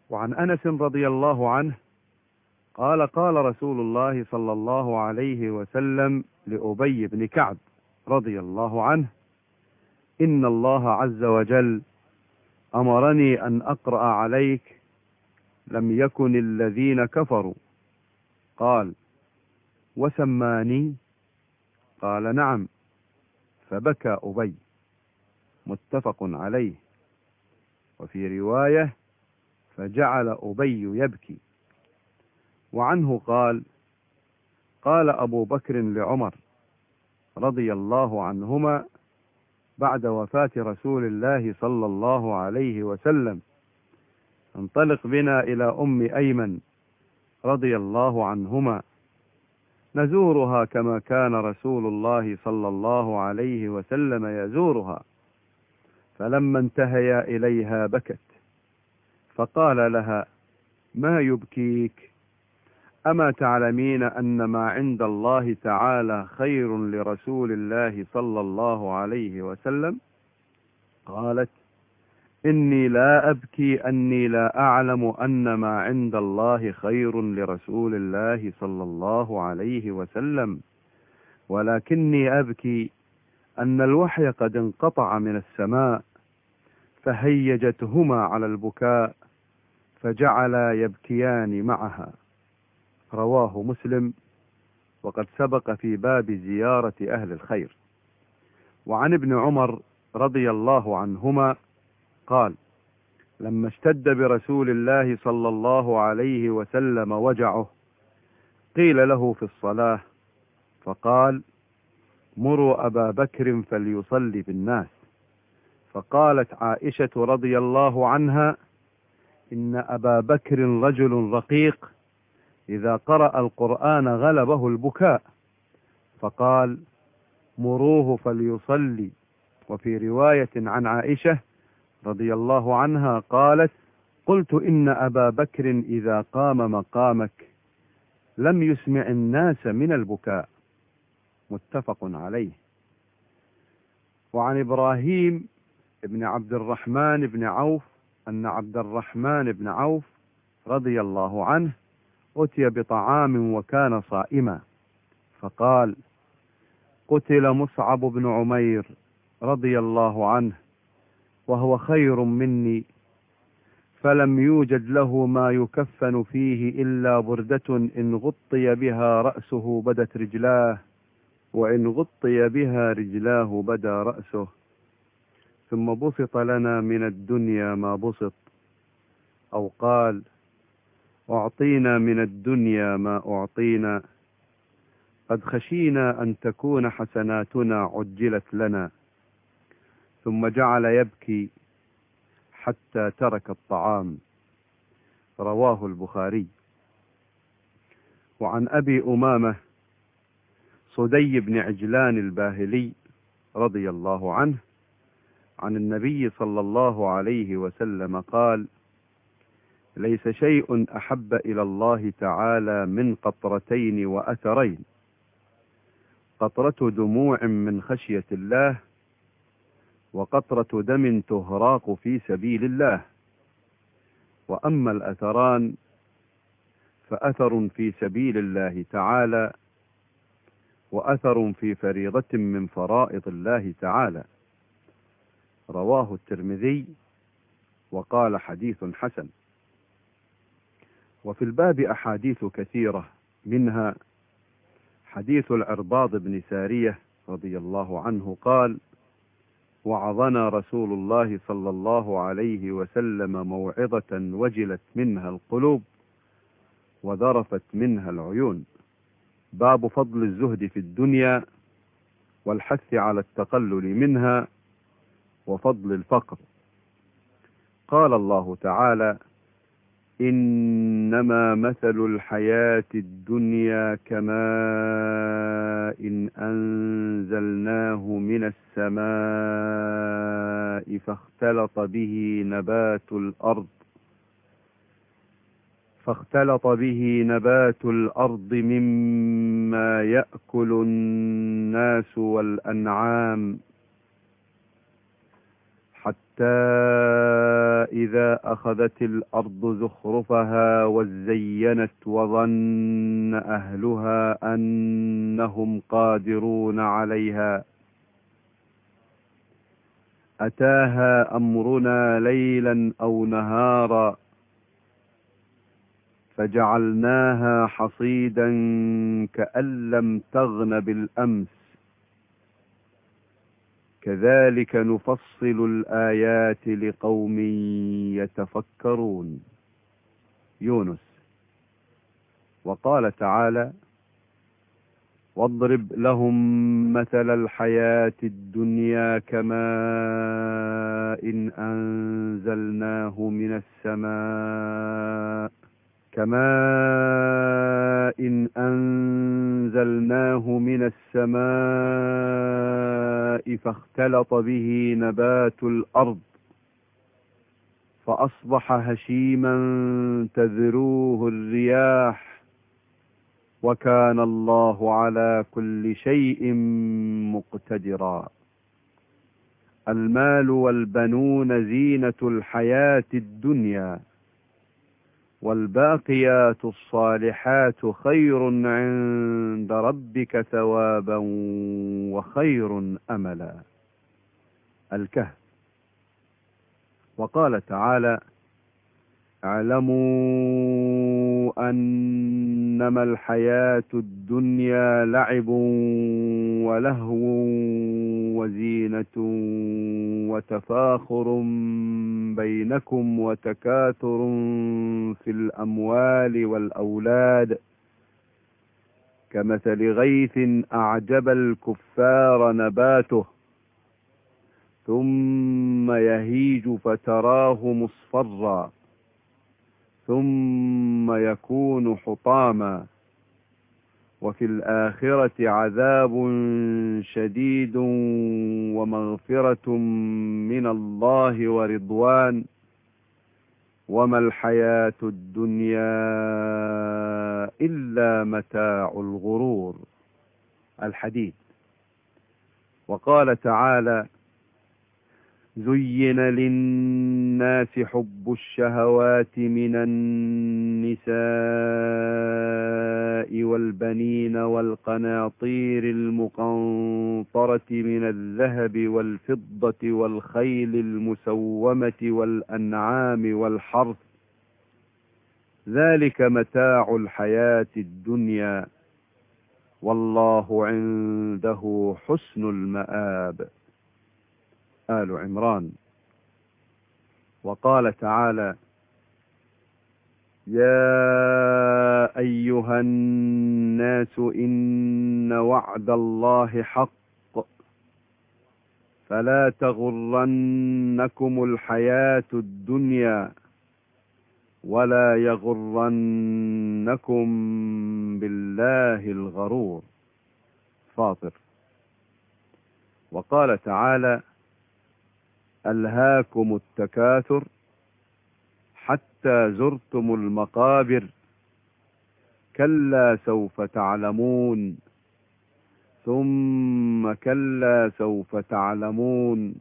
وعن أنس رضي الله عنه قال قال رسول الله صلى الله عليه وسلم لأبي بن كعب رضي الله عنه: إن الله عز وجل أمرني أن أقرأ عليك لم يكن الذين كفروا. قال: وسماني؟ قال: نعم. فبكى أبي. متفق عليه. وفي رواية: فجعل أبي يبكي. وعنه قال: قال أبو بكر لعمر رضي الله عنهما بعد وفاة رسول الله صلى الله عليه وسلم: انطلق بنا إلى أم أيمن رضي الله عنهما نزورها كما كان رسول الله صلى الله عليه وسلم يزورها. فلما انتهيا إليها بكت، فقال لها: ما يبكيك؟ أما تعلمين أن ما عند الله تعالى خير لرسول الله صلى الله عليه وسلم؟ قالت: إني لا أبكي أني لا أعلم أن ما عند الله خير لرسول الله صلى الله عليه وسلم، ولكني أبكي أن الوحي قد انقطع من السماء فهيجتهما على البكاء فجعلا يبكيان معها. رواه مسلم، وقد سبق في باب زيارة أهل الخير. وعن ابن عمر رضي الله عنهما قال: لما اشتد برسول الله صلى الله عليه وسلم وجعه قيل له في الصلاة فقال: مروا أبا بكر فليصلي بالناس. فقالت عائشة رضي الله عنها: إن أبا بكر رجل رقيق إذا قرأ القرآن غلبه البكاء. فقال: مروه فليصلي. وفي رواية عن عائشة رضي الله عنها قالت: قلت إن أبا بكر إذا قام مقامك لم يسمع الناس من البكاء. متفق عليه. وعن إبراهيم بن عبد الرحمن بن عوف أن عبد الرحمن بن عوف رضي الله عنه أتي بطعام وكان صائما، فقال: قتل مصعب بن عمير رضي الله عنه وهو خير مني، فلم يوجد له ما يكفن فيه إلا بردة إن غطي بها رأسه بدت رجلاه، وإن غطي بها رجلاه بدا رأسه، ثم بسط لنا من الدنيا ما بسط. أو قال: أعطينا من الدنيا ما أعطينا، قد خشينا أن تكون حسناتنا عجلت لنا. ثم جعل يبكي حتى ترك الطعام. رواه البخاري. وعن أبي أمامة صدي بن عجلان الباهلي رضي الله عنه عن النبي صلى الله عليه وسلم قال: ليس شيء أحب إلى الله تعالى من قطرتين وأثرين: قطرة دموع من خشية الله، وقطرة دم تهراق في سبيل الله. وأما الأثران فأثر في سبيل الله تعالى، وأثر في فريضة من فرائض الله تعالى. رواه الترمذي وقال: حديث حسن. وفي الباب أحاديث كثيرة، منها حديث العرباض بن سارية رضي الله عنه قال: وعظنا رسول الله صلى الله عليه وسلم موعظة وجلت منها القلوب وذرفت منها العيون. باب فضل الزهد في الدنيا والحث على التقلل منها وفضل الفقر. قال الله تعالى: إنما مثل الحياة الدنيا كماء إن أنزلناه من السماء فاختلط به نبات الأرض مما يأكل الناس والأنعام حتى حتى إذا أخذت الأرض زخرفها وزينت وظن أهلها أنهم قادرون عليها أتاها أمرنا ليلا أو نهارا فجعلناها حصيدا كأن لم تغن بالأمس كذلك نفصل الآيات لقوم يتفكرون. يونس. وقال تعالى: واضرب لهم مثل الحياة الدنيا كماء إن أنزلناه من السماء فاختلط به نبات الأرض فأصبح هشيما تذروه الرياح وكان الله على كل شيء مقتدرا. المال والبنون زينة الحياة الدنيا والباقيات الصالحات خير عند ربك ثوابا وخير أملا. الكهف. وقال تعالى: اعلموا أنما الحياة الدنيا لعب ولهو وزينة وتفاخر بينكم وتكاثر في الأموال والأولاد كمثل غيث أعجب الكفار نباته ثم يهيج فتراه مصفرا ثم يكون حطاما وفي الآخرة عذاب شديد ومغفرة من الله ورضوان وما الحياة الدنيا إلا متاع الغرور. الحديد. وقال تعالى: زين للناس حب الشهوات من النساء والبنين والقناطير المقنطرة من الذهب والفضة والخيل المسومة والأنعام والحرث ذلك متاع الحياة الدنيا والله عنده حسن المآب. آل عمران. وقال تعالى: يا أيها الناس إن وعد الله حق فلا تغرنكم الحياة الدنيا ولا يغرنكم بالله الغرور. فاطر. وقال تعالى: ألهاكم التكاثر حتى زرتم المقابر كلا سوف تعلمون ثم كلا سوف تعلمون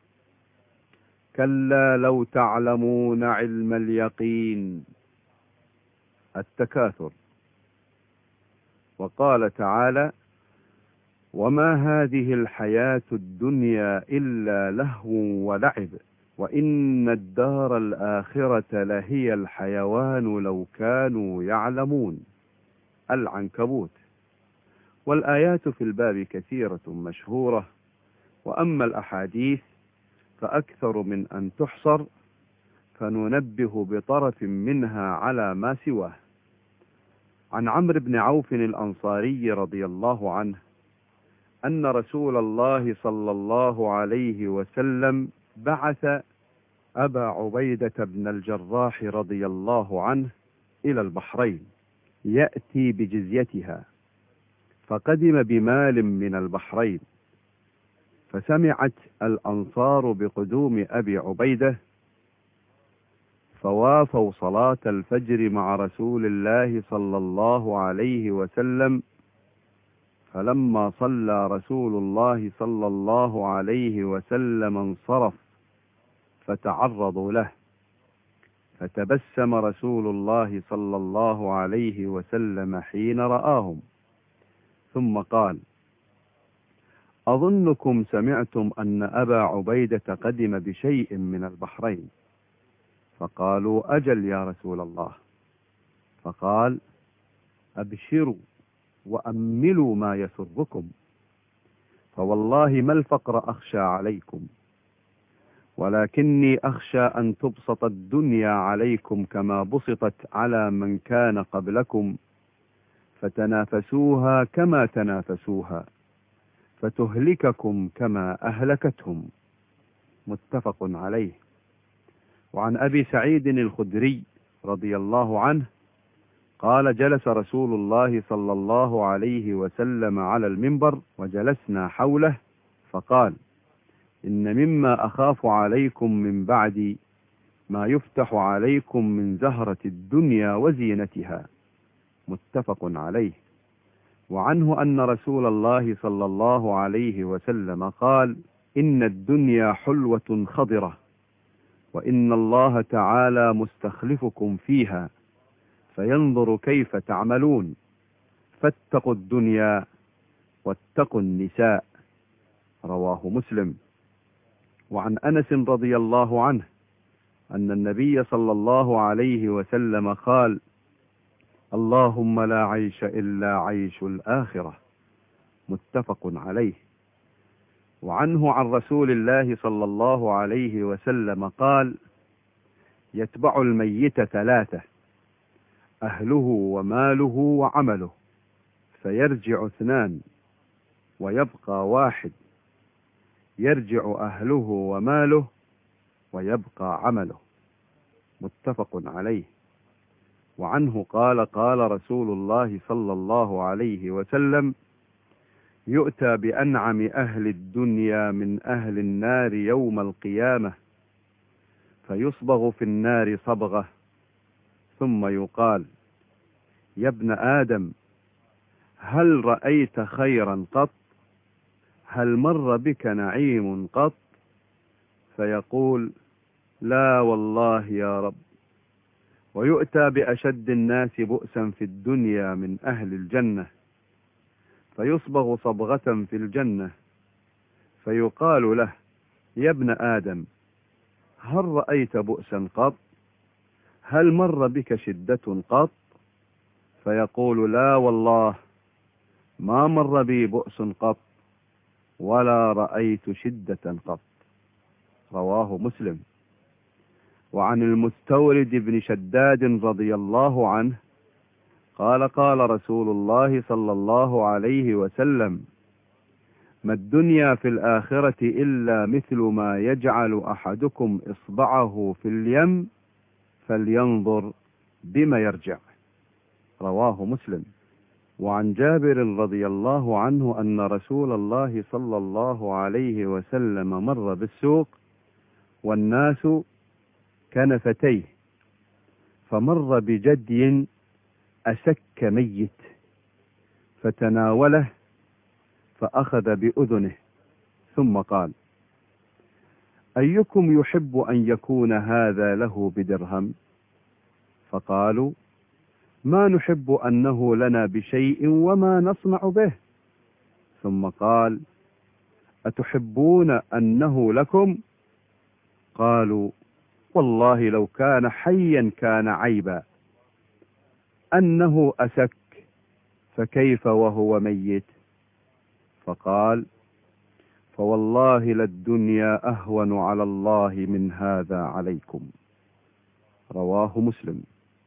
كلا لو تعلمون علم اليقين. التكاثر. وقال تعالى: وما هذه الحياة الدنيا إلا لهو ولعب وإن الدار الآخرة لهي الحيوان لو كانوا يعلمون. العنكبوت. والآيات في الباب كثيرة مشهورة وأما الأحاديث فأكثر من أن تحصر فننبه بطرف منها على ما سواه. عن عمرو بن عوف الأنصاري رضي الله عنه أن رسول الله صلى الله عليه وسلم بعث أبا عبيدة بن الجراح رضي الله عنه إلى البحرين يأتي بجزيتها فقدم بمال من البحرين فسمعت الأنصار بقدوم أبي عبيدة فوافوا صلاة الفجر مع رسول الله صلى الله عليه وسلم فلما صلى رسول الله صلى الله عليه وسلم انصرف فتعرضوا له، فتبسم رسول الله صلى الله عليه وسلم حين رآهم، ثم قال: أظنكم سمعتم أن أبا عبيدة قدم بشيء من البحرين. فقالوا: أجل يا رسول الله. فقال: أبشروا وأملوا ما يسركم، فوالله ما الفقر أخشى عليكم، ولكني أخشى أن تبسط الدنيا عليكم كما بسطت على من كان قبلكم، فتنافسوها كما تنافسوها، فتهلككم كما أهلكتهم. متفق عليه. وعن أبي سعيد الخدري رضي الله عنه قال: جلس رسول الله صلى الله عليه وسلم على المنبر وجلسنا حوله، فقال: إن مما أخاف عليكم من بعدي ما يفتح عليكم من زهرة الدنيا وزينتها. متفق عليه. وعنه أن رسول الله صلى الله عليه وسلم قال: إن الدنيا حلوة خضرة، وإن الله تعالى مستخلفكم فيها فينظر كيف تعملون، فاتقوا الدنيا واتقوا النساء. رواه مسلم. وعن أنس رضي الله عنه أن النبي صلى الله عليه وسلم قال: اللهم لا عيش إلا عيش الآخرة. متفق عليه. وعنه عن رسول الله صلى الله عليه وسلم قال: يتبع الميت ثلاثة: أهله وماله وعمله، فيرجع اثنان ويبقى واحد، يرجع أهله وماله ويبقى عمله. متفق عليه. وعنه قال: قال رسول الله صلى الله عليه وسلم: يؤتى بأنعم أهل الدنيا من أهل النار يوم القيامة، فيصبغ في النار صبغة، ثم يقال: يا ابن آدم، هل رأيت خيرا قط؟ هل مر بك نعيم قط؟ فيقول: لا والله يا رب. ويؤتى بأشد الناس بؤسا في الدنيا من أهل الجنة، فيصبغ صبغة في الجنة، فيقال له: يا ابن آدم، هل رأيت بؤسا قط؟ هل مر بك شدة قط؟ فيقول: لا والله، ما مر بي بؤس قط، ولا رأيت شدة قط. رواه مسلم. وعن المستورد بن شداد رضي الله عنه قال: قال رسول الله صلى الله عليه وسلم: ما الدنيا في الآخرة إلا مثل ما يجعل أحدكم إصبعه في اليم فلينظر بما يرجع. رواه مسلم. وعن جابر رضي الله عنه أن رسول الله صلى الله عليه وسلم مر بالسوق والناس كنفتيه، فمر بجدي أسك ميت، فتناوله فأخذ بأذنه، ثم قال: أيكم يحب أن يكون هذا له بدرهم؟ فقالوا: ما نحب أنه لنا بشيء وما نصنع به. ثم قال: أتحبون أنه لكم؟ قالوا: والله لو كان حيا كان عيبا. أنه أسك، فكيف وهو ميت؟ فقال: فوالله للدنيا أهون على الله من هذا عليكم. رواه مسلم.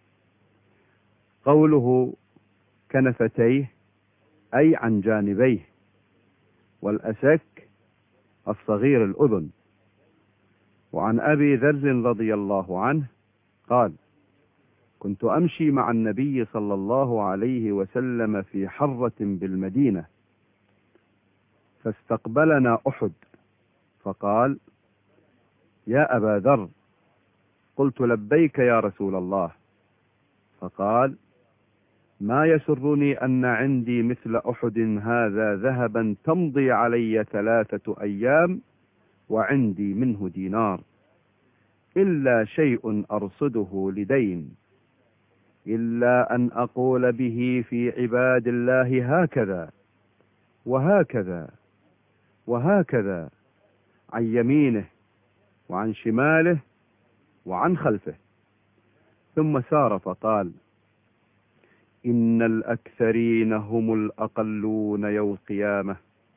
قوله كنفتيه أي عن جانبيه، والأسك الصغير الأذن. وعن أبي ذر رضي الله عنه قال: كنت أمشي مع النبي صلى الله عليه وسلم في حرة بالمدينة، فاستقبلنا أحد، فقال: يا أبا ذر. قلت: لبيك يا رسول الله. فقال: ما يسرني أن عندي مثل أحد هذا ذهبا تمضي علي 3 أيام وعندي منه دينار. إلا شيء أرصده لدين، إلا أن أقول به في عباد الله هكذا وهكذا وهكذا، عن يمينه وعن شماله وعن خلفه. ثم سار فقال: إن الأكثرين هم الأقلون يوم القيامة،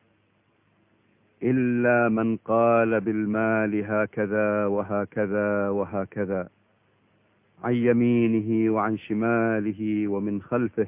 إلا من قال بالمال هكذا وهكذا وهكذا، عن يمينه وعن شماله ومن خلفه،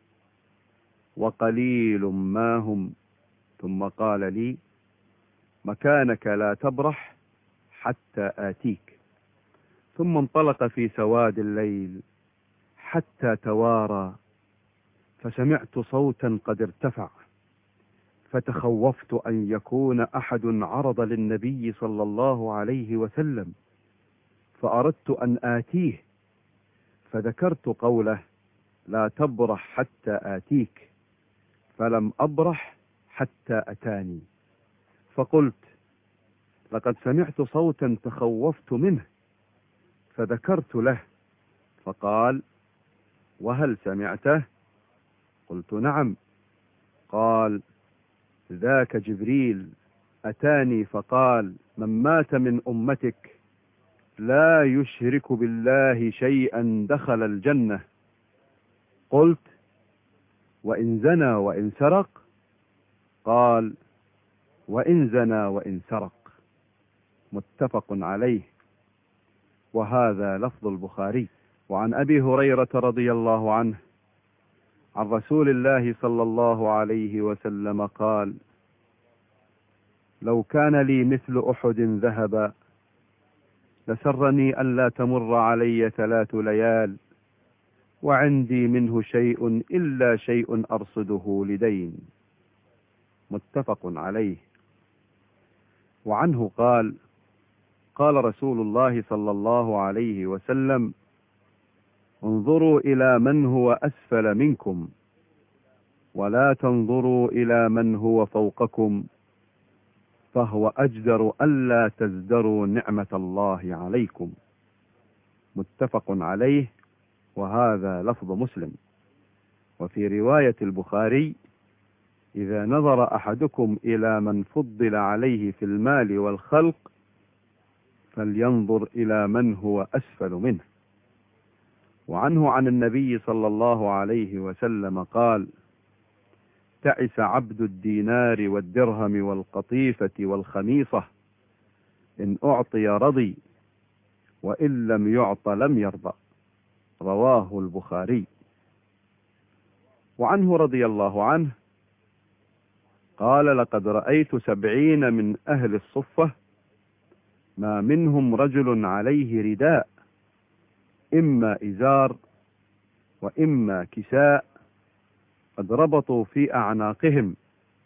وقليل ما هم. ثم قال لي: مكانك لا تبرح حتى آتيك. ثم انطلق في سواد الليل حتى توارى، فسمعت صوتا قد ارتفع، فتخوفت أن يكون أحد عرض للنبي صلى الله عليه وسلم، فأردت أن آتيه، فذكرت قوله: لا تبرح حتى آتيك، فلم أبرح حتى أتاني. فقلت: لقد سمعت صوتا تخوفت منه، فذكرت له، فقال: وهل سمعته؟ قلت: نعم. قال: ذاك جبريل أتاني فقال: من مات من أمتك لا يشرك بالله شيئا دخل الجنة. قلت: وإن زنى وإن سرق؟ قال: وإن زنى وإن سرق. متفق عليه، وهذا لفظ البخاري. وعن أبي هريرة رضي الله عنه عن رسول الله صلى الله عليه وسلم قال: لو كان لي مثل أحد ذهبا لسرني ألا تمر علي 3 ليال وعندي منه شيء إلا شيء أرصده لدين. متفق عليه. وعنه قال: قال رسول الله صلى الله عليه وسلم: انظروا إلى من هو أسفل منكم، ولا تنظروا إلى من هو فوقكم، فهو أجدر ألا تزدروا نعمة الله عليكم. متفق عليه، وهذا لفظ مسلم. وفي رواية البخاري: إذا نظر أحدكم إلى من فضل عليه في المال والخلق فلينظر إلى من هو أسفل منه. وعنه عن النبي صلى الله عليه وسلم قال: تعس عبد الدينار والدرهم والقطيفة والخميصة، إن أعطي رضي، وإن لم يعط لم يرضى. رواه البخاري. وعنه رضي الله عنه قال: لقد رأيت 70 من أهل الصفة ما منهم رجل عليه رداء، إما إزار وإما كساء، قد ربطوا في أعناقهم،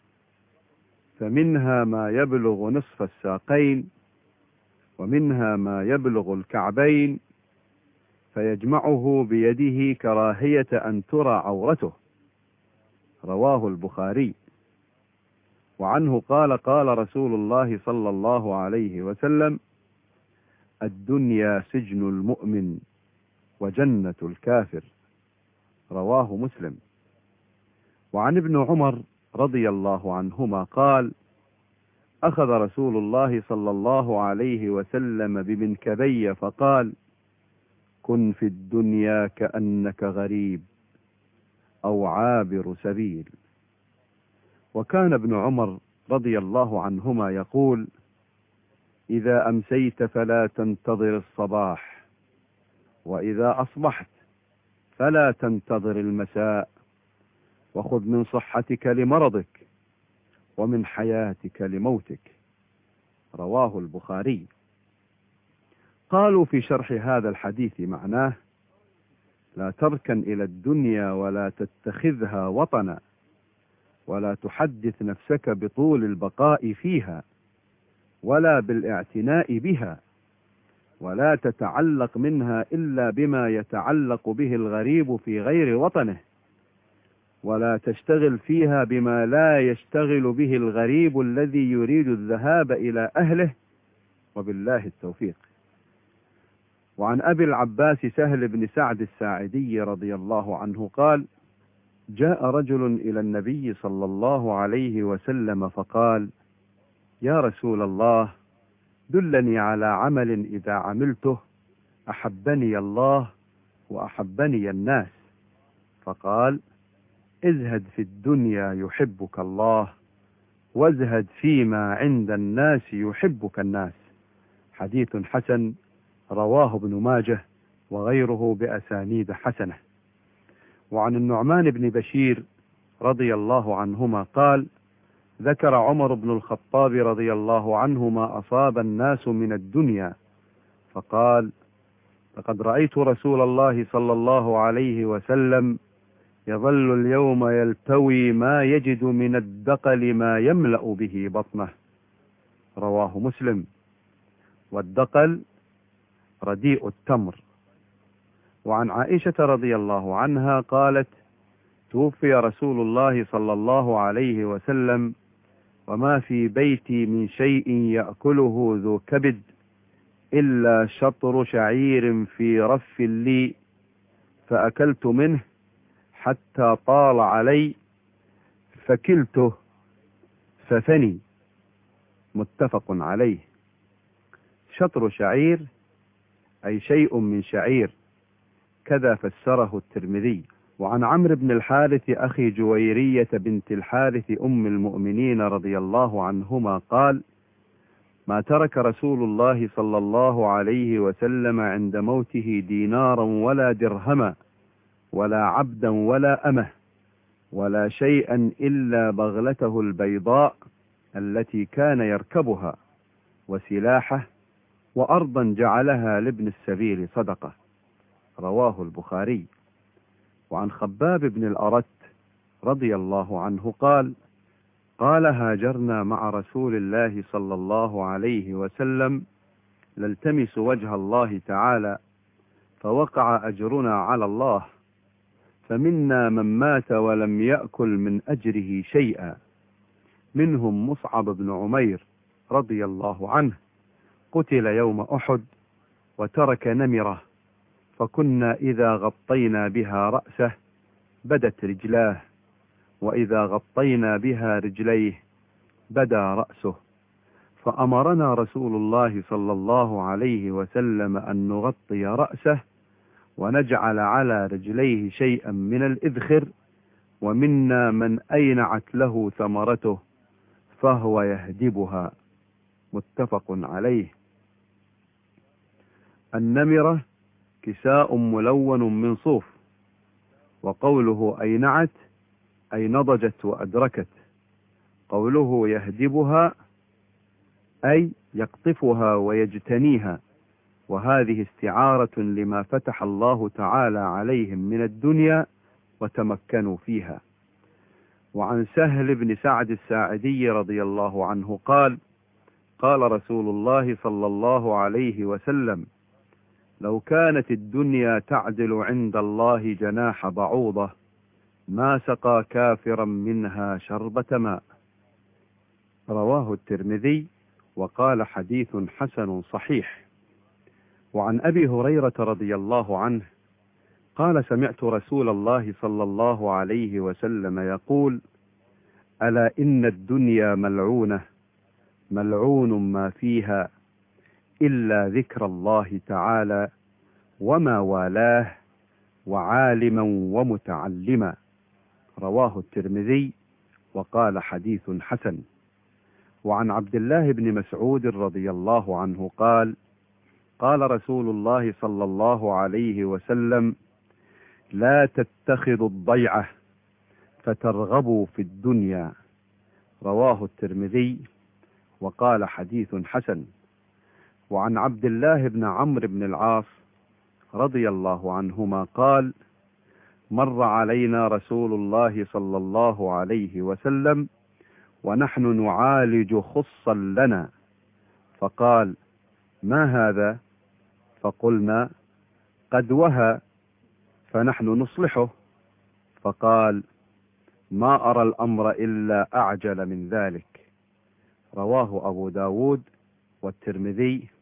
فمنها ما يبلغ نصف الساقين، ومنها ما يبلغ الكعبين، فيجمعه بيده كراهية أن ترى عورته. رواه البخاري. وعنه قال: قال رسول الله صلى الله عليه وسلم: الدنيا سجن المؤمن وجنة الكافر. رواه مسلم. وعن ابن عمر رضي الله عنهما قال: أخذ رسول الله صلى الله عليه وسلم بمنكبي فقال: كن في الدنيا كأنك غريب أو عابر سبيل. وكان ابن عمر رضي الله عنهما يقول: إذا أمسيت فلا تنتظر الصباح، وإذا أصبحت فلا تنتظر المساء، وخذ من صحتك لمرضك ومن حياتك لموتك. رواه البخاري. قالوا في شرح هذا الحديث معناه: لا تركن إلى الدنيا ولا تتخذها وطنا، ولا تحدث نفسك بطول البقاء فيها ولا بالاعتناء بها، ولا تتعلق منها إلا بما يتعلق به الغريب في غير وطنه، ولا تشتغل فيها بما لا يشتغل به الغريب الذي يريد الذهاب إلى أهله، وبالله التوفيق. وعن أبي العباس سهل بن سعد الساعدي رضي الله عنه قال: جاء رجل إلى النبي صلى الله عليه وسلم فقال: يا رسول الله، دلني على عمل إذا عملته أحبني الله وأحبني الناس. فقال: ازهد في الدنيا يحبك الله، وازهد فيما عند الناس يحبك الناس. حديث حسن، رواه ابن ماجه وغيره بأسانيد حسنة. وعن النعمان بن بشير رضي الله عنهما قال: ذكر عمر بن الخطاب رضي الله عنه ما أصاب الناس من الدنيا، فقال: لقد رأيت رسول الله صلى الله عليه وسلم يظل اليوم يلتوي ما يجد من الدقل ما يملأ به بطنه. رواه مسلم. والدقل رديء التمر. وعن عائشة رضي الله عنها قالت: توفي رسول الله صلى الله عليه وسلم وما في بيتي من شيء يأكله ذو كبد إلا شطر شعير في رف لي، فأكلت منه حتى طال علي فكلته ففني. متفق عليه. شطر شعير أي شيء من شعير، كذا فسره الترمذي. وعن عمرو بن الحارث أخي جويرية بنت الحارث أم المؤمنين رضي الله عنهما قال: ما ترك رسول الله صلى الله عليه وسلم عند موته دينارا ولا درهما ولا عبدا ولا أمه ولا شيئا إلا بغلته البيضاء التي كان يركبها وسلاحه وأرضا جعلها لابن السبيل صدقة. رواه البخاري. وعن خباب بن الأرت رضي الله عنه قال: قال: هاجرنا مع رسول الله صلى الله عليه وسلم نلتمس وجه الله تعالى، فوقع أجرنا على الله، فمنا من مات ولم يأكل من أجره شيئا، منهم مصعب بن عمير رضي الله عنه، قتل يوم أحد وترك نمرة، فكنا إذا غطينا بها رأسه بدت رجلاه، وإذا غطينا بها رجليه بدا رأسه، فأمرنا رسول الله صلى الله عليه وسلم أن نغطي رأسه ونجعل على رجليه شيئا من الإذخر، ومنا من أينعت له ثمرته فهو يهدبها. متفق عليه. النمرة كساء ملون من صوف، وقوله أينعت أي نضجت وأدركت، قوله يهدبها أي يقطفها ويجتنيها، وهذه استعارة لما فتح الله تعالى عليهم من الدنيا وتمكنوا فيها. وعن سهل بن سعد الساعدي رضي الله عنه قال: قال رسول الله صلى الله عليه وسلم: لو كانت الدنيا تعدل عند الله جناح بعوضة ما سقى كافرا منها شربة ماء. رواه الترمذي وقال: حديث حسن صحيح. وعن أبي هريرة رضي الله عنه قال: سمعت رسول الله صلى الله عليه وسلم يقول: ألا إن الدنيا ملعونة، ملعون ما فيها إلا ذكر الله تعالى وما والاه وعالما ومتعلما. رواه الترمذي وقال: حديث حسن. وعن عبد الله بن مسعود رضي الله عنه قال: قال رسول الله صلى الله عليه وسلم: لا تتخذوا الضيعة فترغبوا في الدنيا. رواه الترمذي وقال: حديث حسن. وعن عبد الله بن عمرو بن العاص رضي الله عنهما قال: مر علينا رسول الله صلى الله عليه وسلم ونحن نعالج خصا لنا، فقال: ما هذا؟ فقلنا: قد وهى فنحن نصلحه. فقال: ما أرى الأمر إلا أعجل من ذلك. رواه أبو داود والترمذي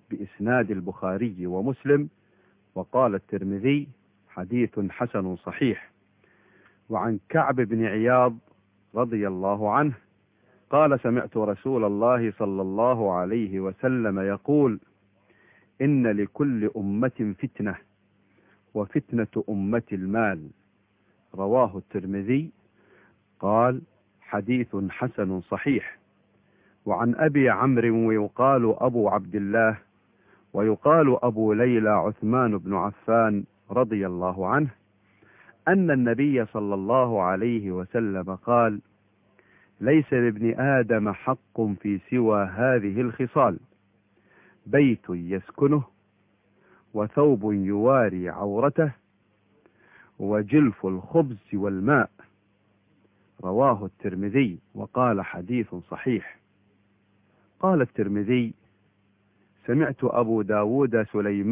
بإسناد البخاري ومسلم. وقال الترمذي: حديث حسن صحيح. وعن كعب بن عياض رضي الله عنه قال: سمعت رسول الله صلى الله عليه وسلم يقول: إن لكل أمة فتنة، وفتنة أمة المال. رواه الترمذي. قال: حديث حسن صحيح. وعن أبي عمرو ويقال أبو عبد الله ويقال أبو ليلى عثمان بن عفان رضي الله عنه أن النبي صلى الله عليه وسلم قال: ليس لابن آدم حق في سوى هذه الخصال: بيت يسكنه، وثوب يواري عورته، وجلف الخبز والماء. رواه الترمذي. وقال: حديث صحيح. قال الترمذي: سمعت أبو داود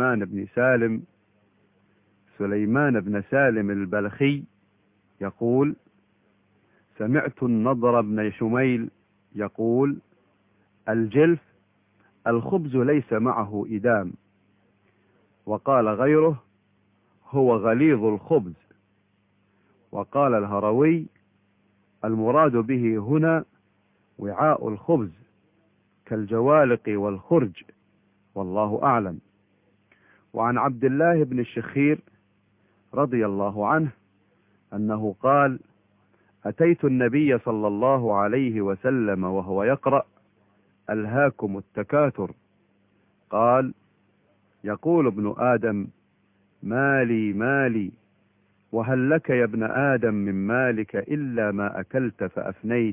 سليمان بن سالم البلخي يقول: سمعت النضر بن شميل يقول: الجلف الخبز ليس معه إدام. وقال غيره: هو غليظ الخبز. وقال الهروي: المراد به هنا وعاء الخبز كالجوالق والخرج، والله أعلم. وعن عبد الله بن الشخير رضي الله عنه أنه قال: أتيت النبي صلى الله عليه وسلم وهو يقرأ: ألهاكم التكاثر. قال: يقول ابن آدم: مالي مالي، وهل لك يا ابن آدم من مالك إلا ما أكلت فأفنيت،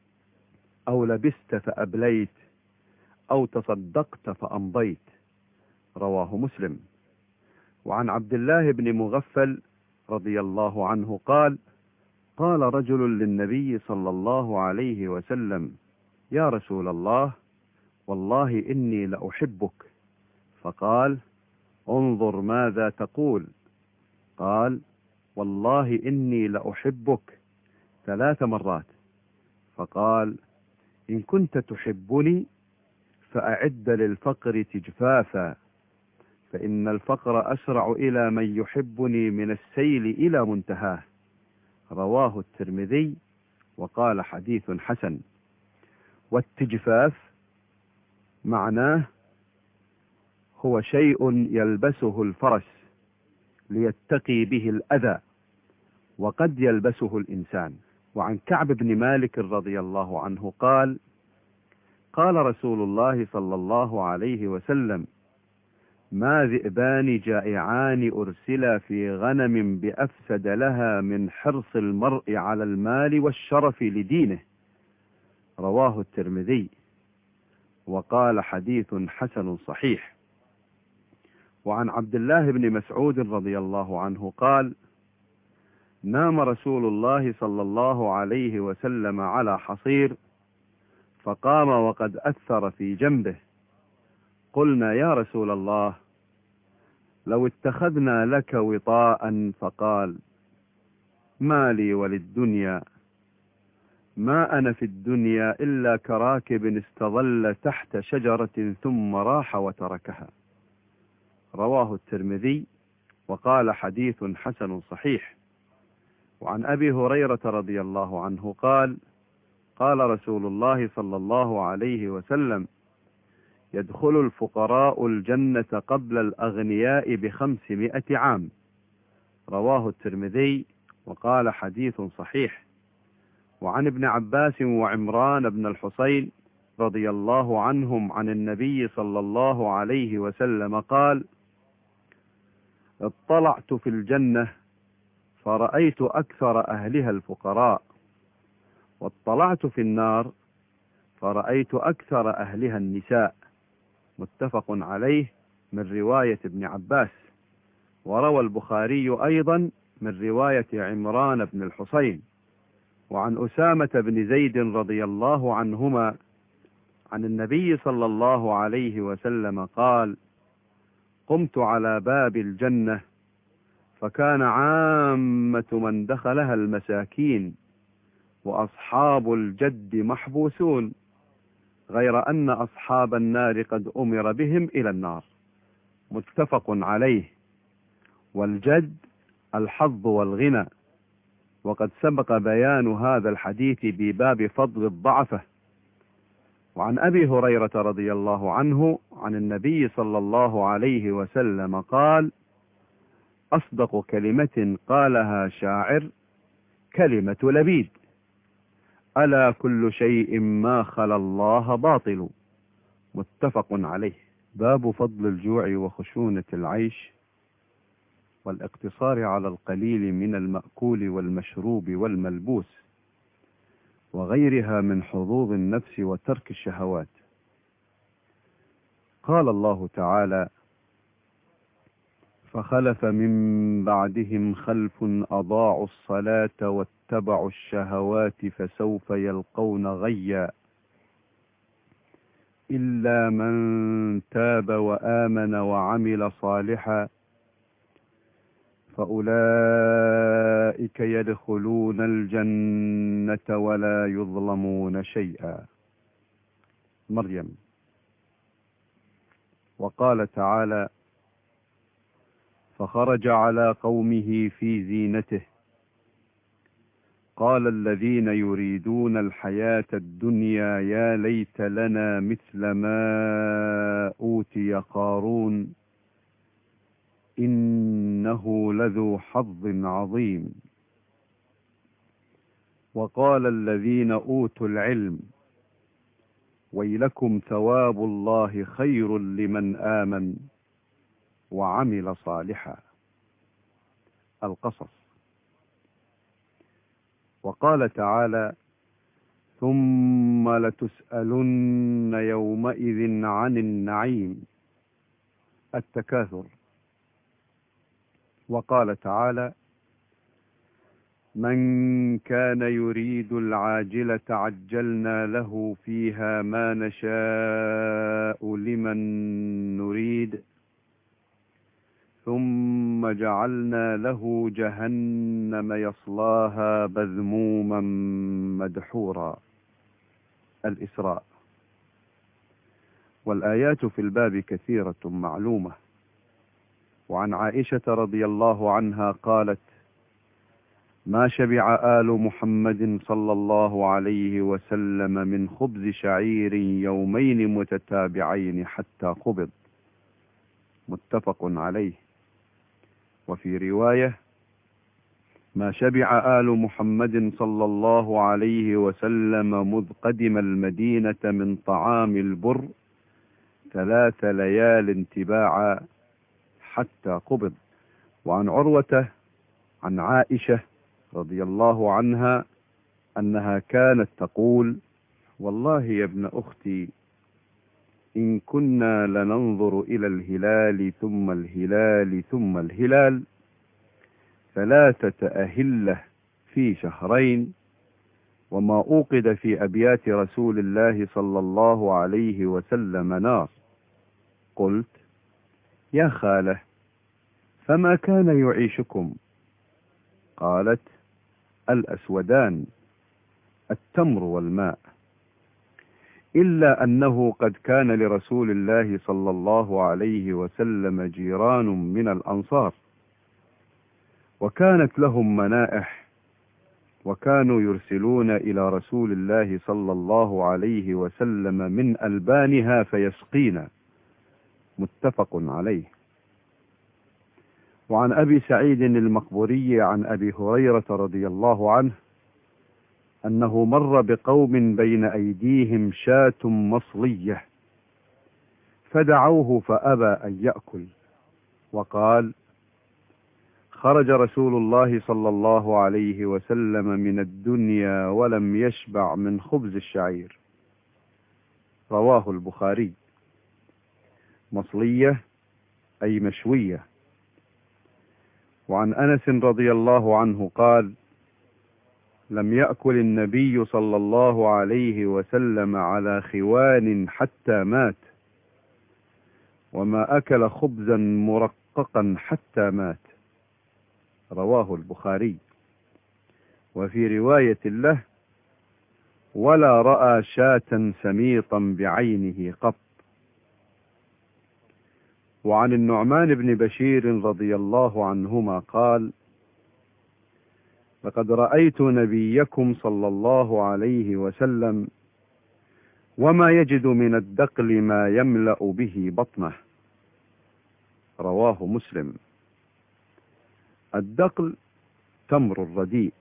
أو لبست فأبليت، أو تصدقت فأمضيت. رواه مسلم. وعن عبد الله بن مغفل رضي الله عنه قال: قال رجل للنبي صلى الله عليه وسلم: يا رسول الله، والله إني لأحبك. فقال: انظر ماذا تقول. قال: والله إني لأحبك 3 مرات. فقال: إن كنت تحبني فأعد للفقر تجفافا، فإن الفقر أسرع إلى من يحبني من السيل إلى منتهاه. رواه الترمذي. وقال: حديث حسن. والتجفاف معناه هو شيء يلبسه الفرس ليتقي به الأذى، وقد يلبسه الإنسان. وعن كعب بن مالك رضي الله عنه قال: قال رسول الله صلى الله عليه وسلم: ما ذئبان جائعان أرسلا في غنم بأفسد لها من حرص المرء على المال والشرف لدينه. رواه الترمذي. وقال: حديث حسن صحيح. وعن عبد الله بن مسعود رضي الله عنه قال: نام رسول الله صلى الله عليه وسلم على حصير، فقام وقد أثر في جنبه. قلنا: يا رسول الله، لو اتخذنا لك وطاء. فقال: ما لي وللدنيا، ما أنا في الدنيا إلا كراكب استظل تحت شجرة ثم راح وتركها. رواه الترمذي. وقال: حديث حسن صحيح. وعن أبي هريرة رضي الله عنه قال: قال رسول الله صلى الله عليه وسلم: يدخل الفقراء الجنة قبل الأغنياء ب500 عام. رواه الترمذي. وقال: حديث صحيح. وعن ابن عباس وعمران بن الحصين رضي الله عنهم عن النبي صلى الله عليه وسلم قال: اطلعت في الجنة فرأيت أكثر أهلها الفقراء، واطلعت في النار فرأيت أكثر أهلها النساء. متفق عليه من رواية ابن عباس. وروى البخاري أيضا من رواية عمران بن الحصين. وعن أسامة بن زيد رضي الله عنهما عن النبي صلى الله عليه وسلم قال: قمت على باب الجنة فكان عامة من دخلها المساكين، وأصحاب الجد محبوسون، غير أن أصحاب النار قد أمر بهم إلى النار. متفق عليه. والجد الحظ والغنى، وقد سبق بيان هذا الحديث بباب فضل الضعفة. وعن أبي هريرة رضي الله عنه عن النبي صلى الله عليه وسلم قال: أصدق كلمة قالها شاعر كلمة لبيد: ألا كل شيء ما خلا الله باطل. متفق عليه. باب فضل الجوع وخشونة العيش والاقتصار على القليل من المأكول والمشروب والملبوس وغيرها من حظوظ النفس وترك الشهوات. قال الله تعالى: فخلف من بعدهم خلف أضاعوا الصلاة واتبعوا الشهوات فسوف يلقون غيا إلا من تاب وآمن وعمل صالحا فأولئك يدخلون الجنة ولا يظلمون شيئا. مريم. وقال تعالى: فخرج على قومه في زينته قال الذين يريدون الحياة الدنيا يا ليت لنا مثل ما أوتي قارون إنه لذو حظ عظيم. وقال الذين أوتوا العلم ويلكم ثواب الله خير لمن آمن وعمل صالحا. القصص. وقال تعالى: ثم لتسألن يومئذ عن النعيم. التكاثر. وقال تعالى: من كان يريد العاجلة عجلنا له فيها ما نشاء لمن نريد ثم جعلنا له جهنم يصلاها مذموما مدحورا. الإسراء. والآيات في الباب كثيرة معلومة. وعن عائشة رضي الله عنها قالت: ما شبع آل محمد صلى الله عليه وسلم من خبز شعير يومين متتابعين حتى قبض. متفق عليه. وفي رواية: ما شبع آل محمد صلى الله عليه وسلم مذ قدم المدينة من طعام البر 3 ليال تباعا حتى قبض. وعن عروة عن عائشة رضي الله عنها أنها كانت تقول: والله يا ابن أختي إن كنا لننظر إلى الهلال ثم الهلال ثم الهلال 3 أهلة في شهرين وما أوقد في أبيات رسول الله صلى الله عليه وسلم نار. قلت: يا خالة فما كان يعيشكم؟ قالت: الأسودان التمر والماء، إلا أنه قد كان لرسول الله صلى الله عليه وسلم جيران من الأنصار وكانت لهم منائح وكانوا يرسلون إلى رسول الله صلى الله عليه وسلم من ألبانها فيسقينا. متفق عليه. وعن أبي سعيد المقبوري عن أبي هريرة رضي الله عنه أنه مر بقوم بين أيديهم شاة مصلية فدعوه فأبى أن يأكل وقال: خرج رسول الله صلى الله عليه وسلم من الدنيا ولم يشبع من خبز الشعير. رواه البخاري. مصلية أي مشوية. وعن أنس رضي الله عنه قال: لم يأكل النبي صلى الله عليه وسلم على خوان حتى مات وما أكل خبزا مرققا حتى مات. رواه البخاري. وفي رواية له: ولا رأى شاة سميطا بعينه قط. وعن النعمان بن بشير رضي الله عنهما قال: لقد رأيت نبيكم صلى الله عليه وسلم وما يجد من الدقل ما يملأ به بطنه. رواه مسلم. الدقل تمر الرديء.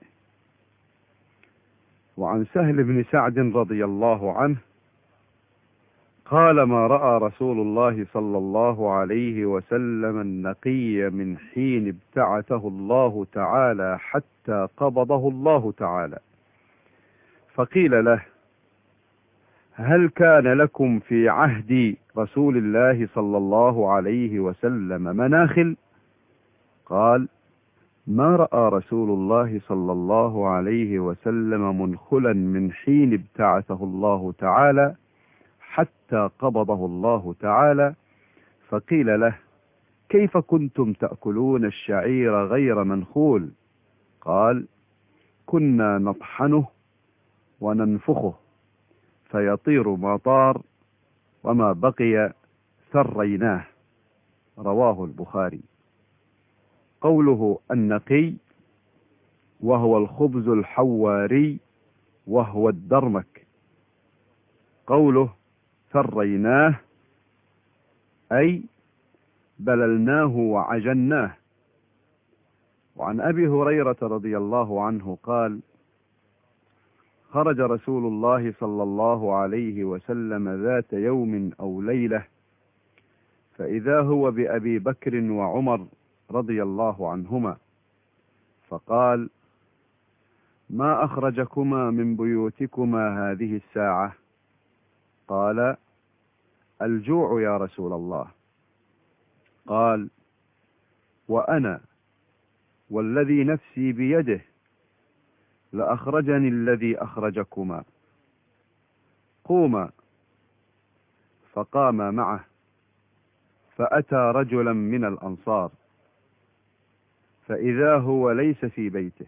وعن سهل بن سعد رضي الله عنه قال: ما رأى رسول الله صلى الله عليه وسلم النقي من حين ابتعثه الله تعالى حتى قبضه الله تعالى. فقيل له: هل كان لكم في عهد رسول الله صلى الله عليه وسلم مناخل؟ قال: ما رأى رسول الله صلى الله عليه وسلم منخلا من حين ابتعثه الله تعالى حتى قبضه الله تعالى. فقيل له: كيف كنتم تأكلون الشعير غير منخول؟ قال: كنا نطحنه وننفخه فيطير ما طار، وما بقي ثريناه. رواه البخاري. قوله النقي وهو الخبز الحواري وهو الدرمك. قوله ثريناه أي بللناه وعجناه. وعن أبي هريرة رضي الله عنه قال: خرج رسول الله صلى الله عليه وسلم ذات يوم أو ليلة، فإذا هو بأبي بكر وعمر رضي الله عنهما، فقال: ما أخرجكما من بيوتكما هذه الساعة؟ قال: الجوع يا رسول الله. قال: وأنا والذي نفسي بيده لأخرجني الذي أخرجكما. قوما. فقام معه، فأتى رجلا من الأنصار، فإذا هو ليس في بيته،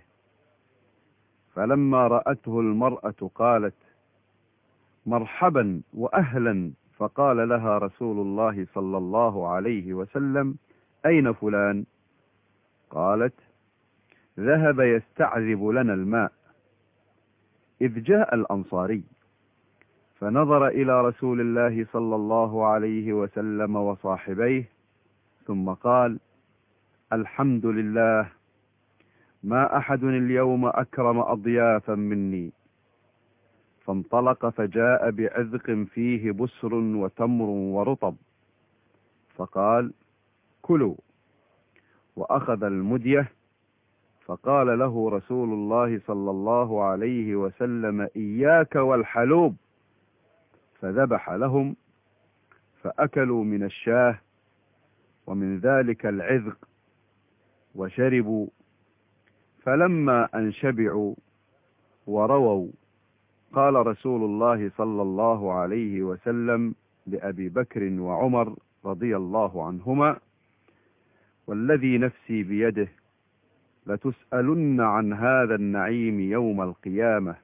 فلما رأته المرأة قالت: مرحبا وأهلا. فقال لها رسول الله صلى الله عليه وسلم: أين فلان؟ قالت: ذهب يستعذب لنا الماء. إذ جاء الأنصاري فنظر إلى رسول الله صلى الله عليه وسلم وصاحبيه، ثم قال: الحمد لله، ما أحد اليوم أكرم أضيافا مني. فانطلق فجاء بعذق فيه بسر وتمر ورطب، فقال: كلوا. وأخذ المدية، فقال له رسول الله صلى الله عليه وسلم: إياك والحلوب. فذبح لهم، فأكلوا من الشاه ومن ذلك العذق وشربوا. فلما أن شبعوا ورووا، قال رسول الله صلى الله عليه وسلم لأبي بكر وعمر رضي الله عنهما: والذي نفسي بيده لتسألن عن هذا النعيم يوم القيامة.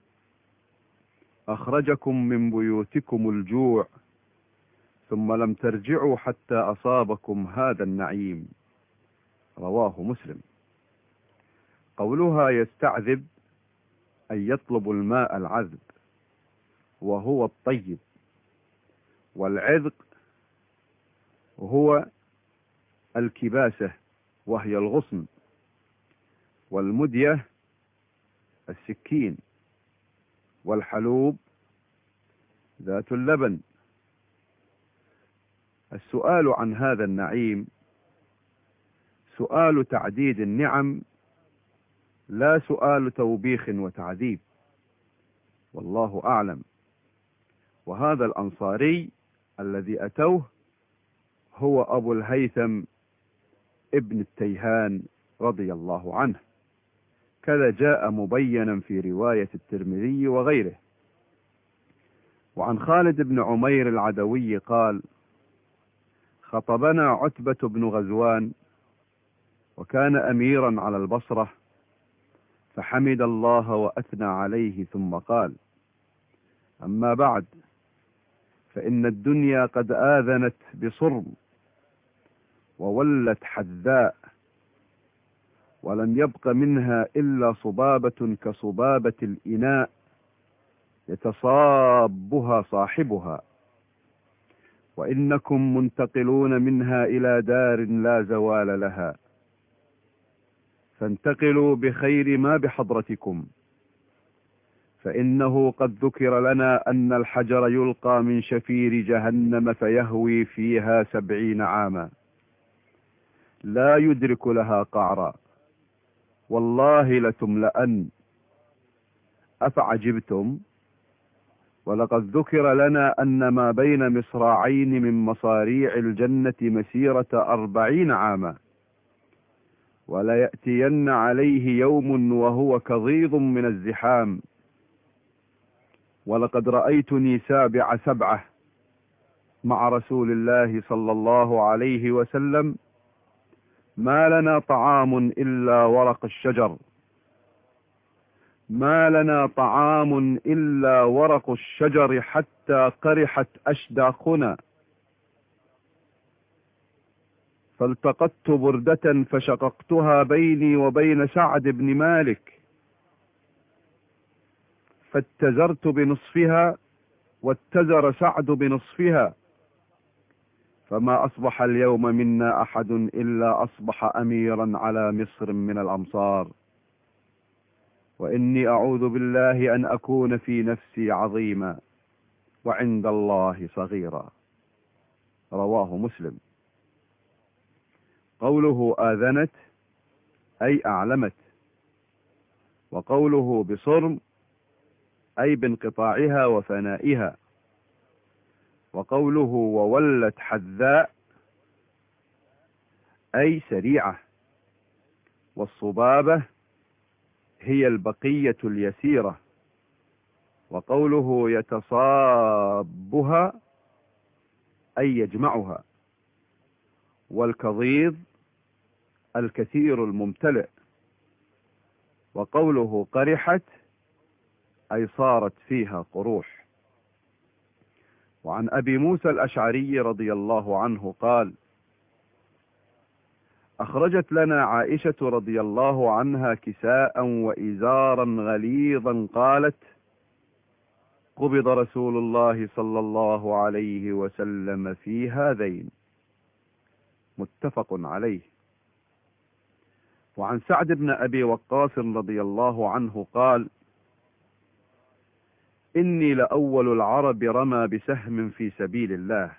أخرجكم من بيوتكم الجوع، ثم لم ترجعوا حتى أصابكم هذا النعيم. رواه مسلم. قولها يستعذب أن يطلب الماء العذب وهو الطيب، والعذق هو الكباسة وهي الغصن، والمدية السكين، والحلوب ذات اللبن. السؤال عن هذا النعيم سؤال تعديد النعم، لا سؤال توبيخ وتعذيب، والله أعلم. وهذا الأنصاري الذي أتوه هو أبو الهيثم ابن التيهان رضي الله عنه، كذا جاء مبينا في رواية الترمذي وغيره. وعن خالد بن عمير العدوي قال: خطبنا عتبة بن غزوان، وكان أميرا على البصرة، فحمد الله وأثنى عليه، ثم قال: أما بعد، فإن الدنيا قد آذنت بصرم وولت حذاء، ولم يبق منها إلا صبابة كصبابة الإناء يتصابها صاحبها، وإنكم منتقلون منها إلى دار لا زوال لها، فانتقلوا بخير ما بحضرتكم، فإنه قد ذكر لنا أن الحجر يلقى من شفير جهنم فيهوي فيها 70 عاما لا يدرك لها قعرا، والله لتملأن. أفعجبتم؟ ولقد ذكر لنا أن ما بين مصراعين من مصاريع الجنة مسيرة 40 عاما، وليأتين عليه يوم وهو كظيظ من الزحام. ولقد رأيتني سابع 7 مع رسول الله صلى الله عليه وسلم، ما لنا طعام إلا ورق الشجر، ما لنا طعام إلا ورق الشجر حتى قرحت أشداقنا، فالتقطت بردة فشققتها بيني وبين سعد بن مالك، فاتزرت بنصفها واتزر سعد بنصفها، فما أصبح اليوم منا أحد إلا أصبح أميرا على مصر من الأمصار، وإني أعوذ بالله أن أكون في نفسي عظيما وعند الله صغيرا. رواه مسلم. قوله آذنت أي أعلمت، وقوله بصرم أي بانقطاعها وفنائها، وقوله وولت حذاء أي سريعة، والصبابة هي البقية اليسيرة، وقوله يتصابها أي يجمعها، والكظيظ الكثير الممتلئ، وقوله قرحت أي صارت فيها قروح. وعن أبي موسى الأشعري رضي الله عنه قال: أخرجت لنا عائشة رضي الله عنها كساء وإزارا غليظا، قالت: قبض رسول الله صلى الله عليه وسلم في هذين. متفق عليه. وعن سعد بن أبي وقاص رضي الله عنه قال: إني لأول العرب رمى بسهم في سبيل الله،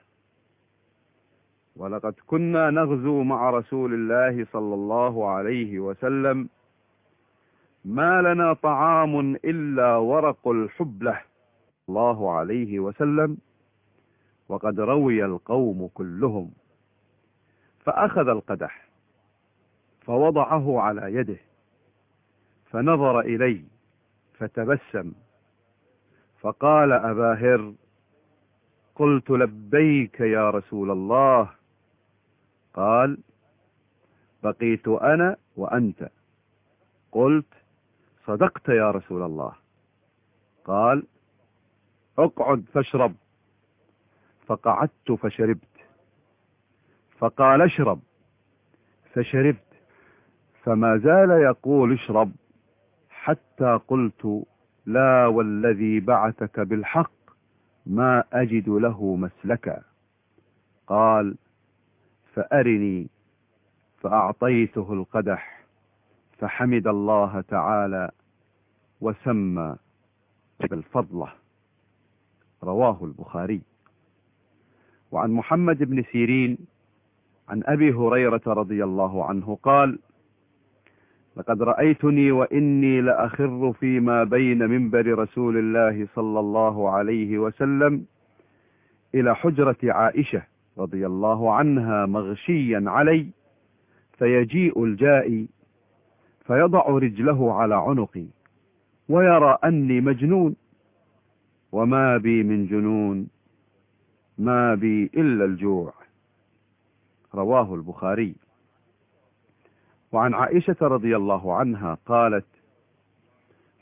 ولقد كنا نغزو مع رسول الله صلى الله عليه وسلم، ما لنا طعام إلا ورق الحبلة الله عليه وسلم، وقد روي القوم كلهم، فأخذ القدح فوضعه على يده، فنظر إلي فتبسم، فقال: أبا هر. قلت: لبيك يا رسول الله. قال: بقيت أنا وأنت. قلت: صدقت يا رسول الله. قال: اقعد فاشرب. فقعدت فشربت. فقال: اشرب. فشربت، فما زال يقول اشرب، حتى قلت: لا والذي بعثك بالحق ما أجد له مسلكا. قال: فأرني. فأعطيته القدح، فحمد الله تعالى وسمى بالفضلة. رواه البخاري. وعن محمد بن سيرين عن أبي هريرة رضي الله عنه قال: لقد رأيتني وإني لأخر فيما بين منبر رسول الله صلى الله عليه وسلم إلى حجرة عائشة رضي الله عنها مغشيا علي، فيجيء الجائي فيضع رجله على عنقي ويرى أني مجنون، وما بي من جنون، ما بي إلا الجوع. رواه البخاري. وعن عائشة رضي الله عنها قالت: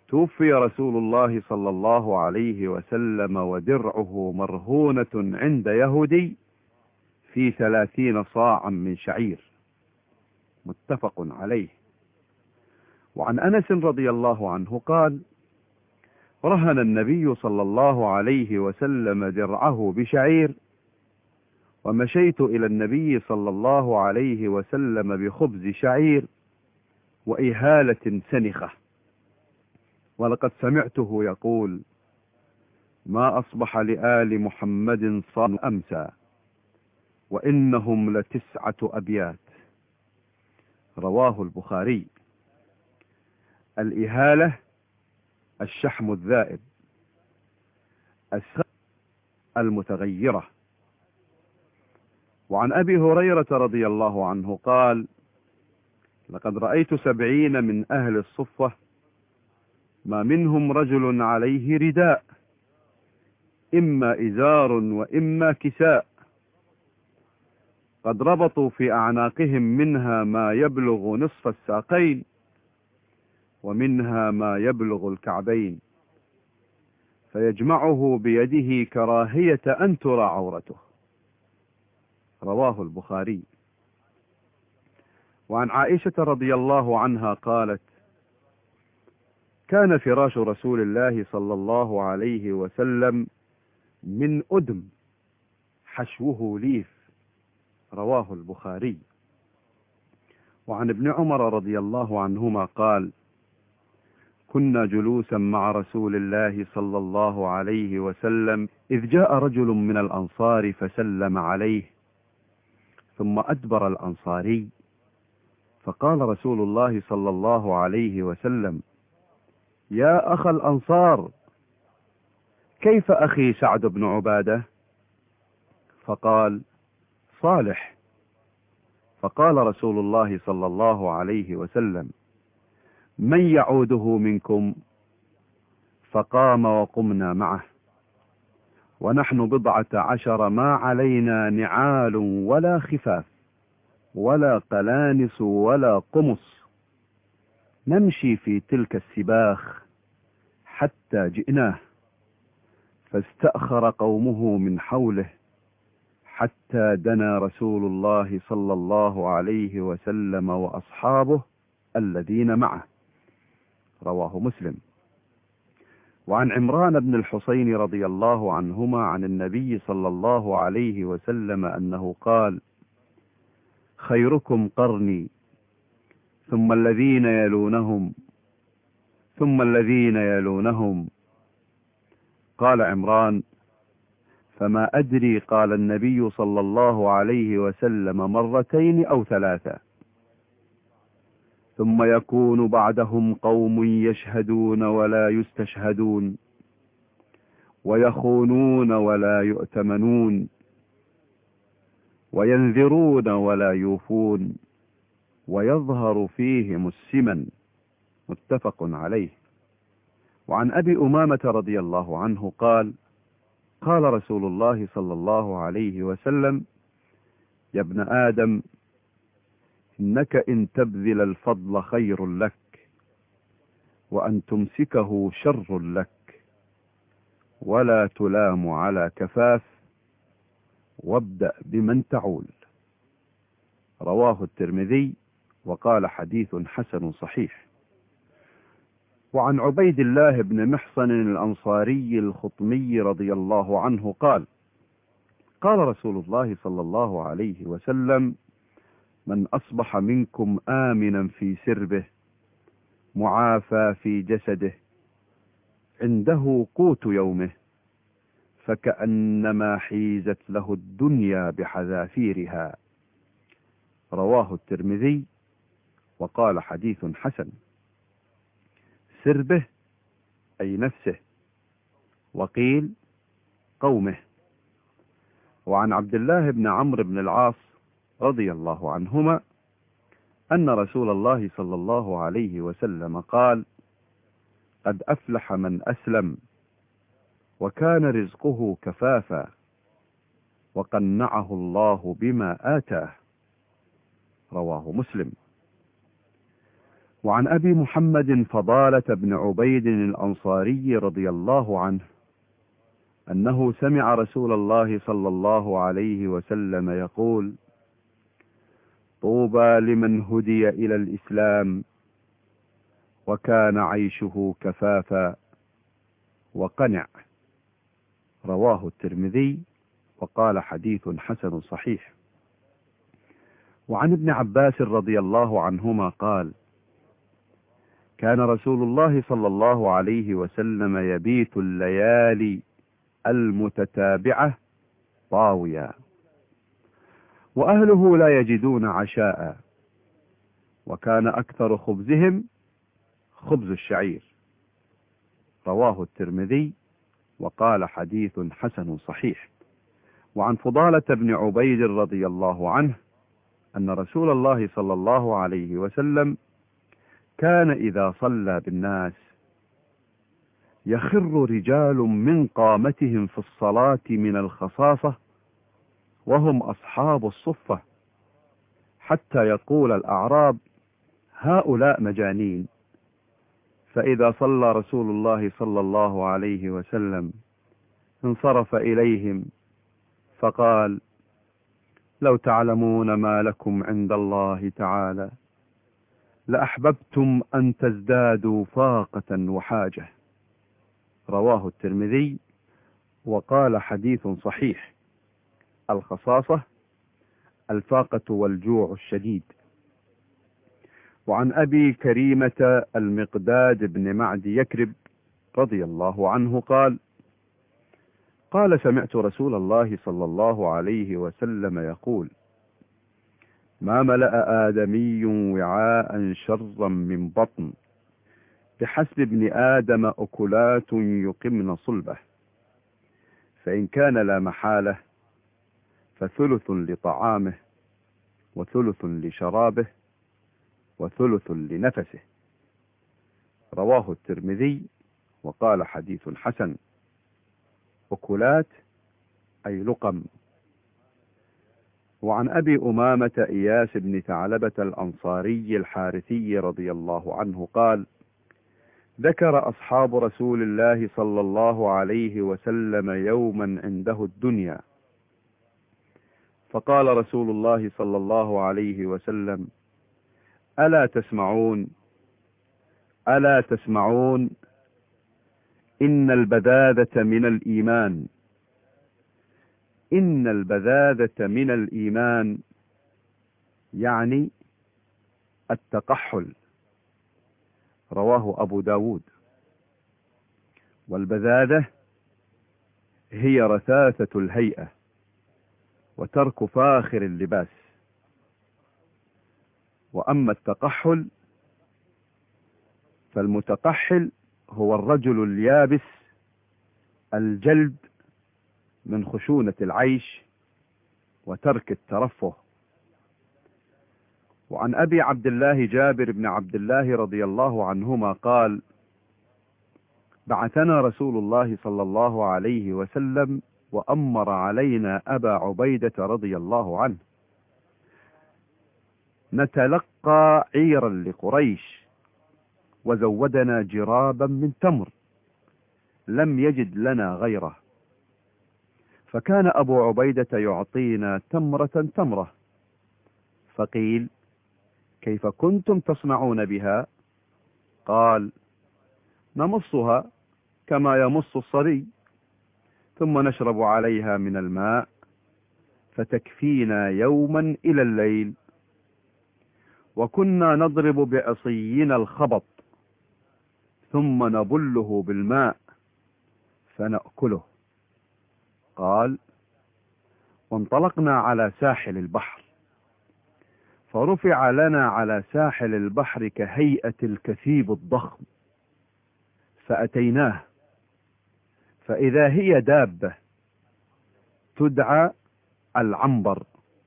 توفي رسول الله صلى الله عليه وسلم ودرعه مرهونة عند يهودي في 30 صاعا من شعير، متفق عليه. وعن أنس رضي الله عنه قال: رهن النبي صلى الله عليه وسلم درعه بشعير، ومشيت إلى النبي صلى الله عليه وسلم بخبز شعير وإهالة سنخة، ولقد سمعته يقول: ما أصبح لآل محمد صام أمسى وإنهم ل9 أبيات. رواه البخاري. الإهالة الشحم الذائب، السنخة المتغيرة. وعن أبي هريرة رضي الله عنه قال: لقد رأيت 70 من أهل الصفة ما منهم رجل عليه رداء، إما إزار وإما كساء، قد ربطوا في أعناقهم منها ما يبلغ نصف الساقين ومنها ما يبلغ الكعبين، فيجمعه بيده كراهية أن ترى عورته. رواه البخاري. وعن عائشة رضي الله عنها قالت: كان فراش رسول الله صلى الله عليه وسلم من أدم حشوه ليف. رواه البخاري. وعن ابن عمر رضي الله عنهما قال: كنا جلوسا مع رسول الله صلى الله عليه وسلم إذ جاء رجل من الأنصار فسلم عليه، ثم أدبر الأنصاري، فقال رسول الله صلى الله عليه وسلم: يا أخ الأنصار، كيف أخي سعد بن عبادة؟ فقال: صالح. فقال رسول الله صلى الله عليه وسلم: من يعوده منكم؟ فقام وقمنا معه، ونحن 14 ما علينا نعال ولا خفاف ولا قلانس ولا قمص، نمشي في تلك السباخ حتى جئناه، فاستأخر قومه من حوله حتى دنا رسول الله صلى الله عليه وسلم وأصحابه الذين معه. رواه مسلم. وعن عمران بن الحصين رضي الله عنهما عن النبي صلى الله عليه وسلم أنه قال: خيركم قرني، ثم الذين يلونهم، ثم الذين يلونهم. قال عمران: فما أدري قال النبي صلى الله عليه وسلم 2 أو 3. ثم يكون بعدهم قوم يشهدون ولا يستشهدون، ويخونون ولا يؤتمنون، وينذرون ولا يوفون، ويظهر فيهم السمن. متفق عليه. وعن أبي أمامة رضي الله عنه قال: قال رسول الله صلى الله عليه وسلم: يا ابن آدم، إنك إن تبذل الفضل خير لك، وأن تمسكه شر لك، ولا تلام على كفاف، وابدأ بمن تعول. رواه الترمذي وقال حديث حسن صحيح. وعن عبيد الله بن محصن الأنصاري الخطمي رضي الله عنه قال: قال رسول الله صلى الله عليه وسلم: من أصبح منكم آمنا في سربه، معافى في جسده، عنده قوت يومه، فكأنما حيزت له الدنيا بحذافيرها. رواه الترمذي وقال حديث حسن. سربه أي نفسه، وقيل قومه. وعن عبد الله بن عمرو بن العاص رضي الله عنهما أن رسول الله صلى الله عليه وسلم قال: قد أفلح من أسلم، وكان رزقه كفافا، وقنعه الله بما آتاه. رواه مسلم. وعن أبي محمد فضالة بن عبيد الأنصاري رضي الله عنه أنه سمع رسول الله صلى الله عليه وسلم يقول: طوبى لمن هدي إلى الإسلام وكان عيشه كفافا وقنع. رواه الترمذي وقال حديث حسن صحيح. وعن ابن عباس رضي الله عنهما قال: كان رسول الله صلى الله عليه وسلم يبيت الليالي المتتابعة طاويا، وأهله لا يجدون عشاء، وكان أكثر خبزهم خبز الشعير. رواه الترمذي وقال حديث حسن صحيح. وعن فضالة بن عبيد رضي الله عنه أن رسول الله صلى الله عليه وسلم كان إذا صلى بالناس يخر رجال من قامتهم في الصلاة من الخصاصة وهم أصحاب الصفة، حتى يقول الأعراب: هؤلاء مجانين. فإذا صلى رسول الله صلى الله عليه وسلم انصرف إليهم فقال: لو تعلمون ما لكم عند الله تعالى لأحببتم أن تزدادوا فاقة وحاجة. رواه الترمذي وقال حديث صحيح. الخصاصة الفاقة والجوع الشديد. وعن أبي كريمة المقداد بن معد يكرب رضي الله عنه قال: قال: سمعت رسول الله صلى الله عليه وسلم يقول: ما ملأ آدمي وعاء شرا من بطن، بحسب ابن آدم أكلات يقمن صلبه، فإن كان لا محالة فثلث لطعامه وثلث لشرابه وثلث لنفسه. رواه الترمذي وقال حديث حسن. أكلات أي لقم. وعن أبي أمامة إياس بن ثعلبة الأنصاري الحارثي رضي الله عنه قال: ذكر أصحاب رسول الله صلى الله عليه وسلم يوما عنده الدنيا، فقال رسول الله صلى الله عليه وسلم: ألا تسمعون ألا تسمعون إن البذاذة من الإيمان، إن البذاذة من الإيمان، يعني التقحل. رواه أبو داود. والبذاذة هي رثاثة الهيئة وترك فاخر اللباس. وأما التقحل فالمتقحل هو الرجل اليابس الجلد من خشونة العيش وترك الترفه. وعن أبي عبد الله جابر بن عبد الله رضي الله عنهما قال: بعثنا رسول الله صلى الله عليه وسلم وأمر علينا أبا عبيدة رضي الله عنه نتلقى عيرا لقريش، وزودنا جرابا من تمر لم يجد لنا غيره، فكان أبو عبيدة يعطينا تمرة تمرة، فقيل: كيف كنتم تصنعون بها؟ قال: نمصها كما يمص الصري، ثم نشرب عليها من الماء فتكفينا يوما إلى الليل، وكنا نضرب بعصينا الخبط ثم نبله بالماء فنأكله. قال: وانطلقنا على ساحل البحر، فرفع لنا على ساحل البحر كهيئة الكثيب الضخم، فأتيناه فإذا هي دابة تدعى العنبر،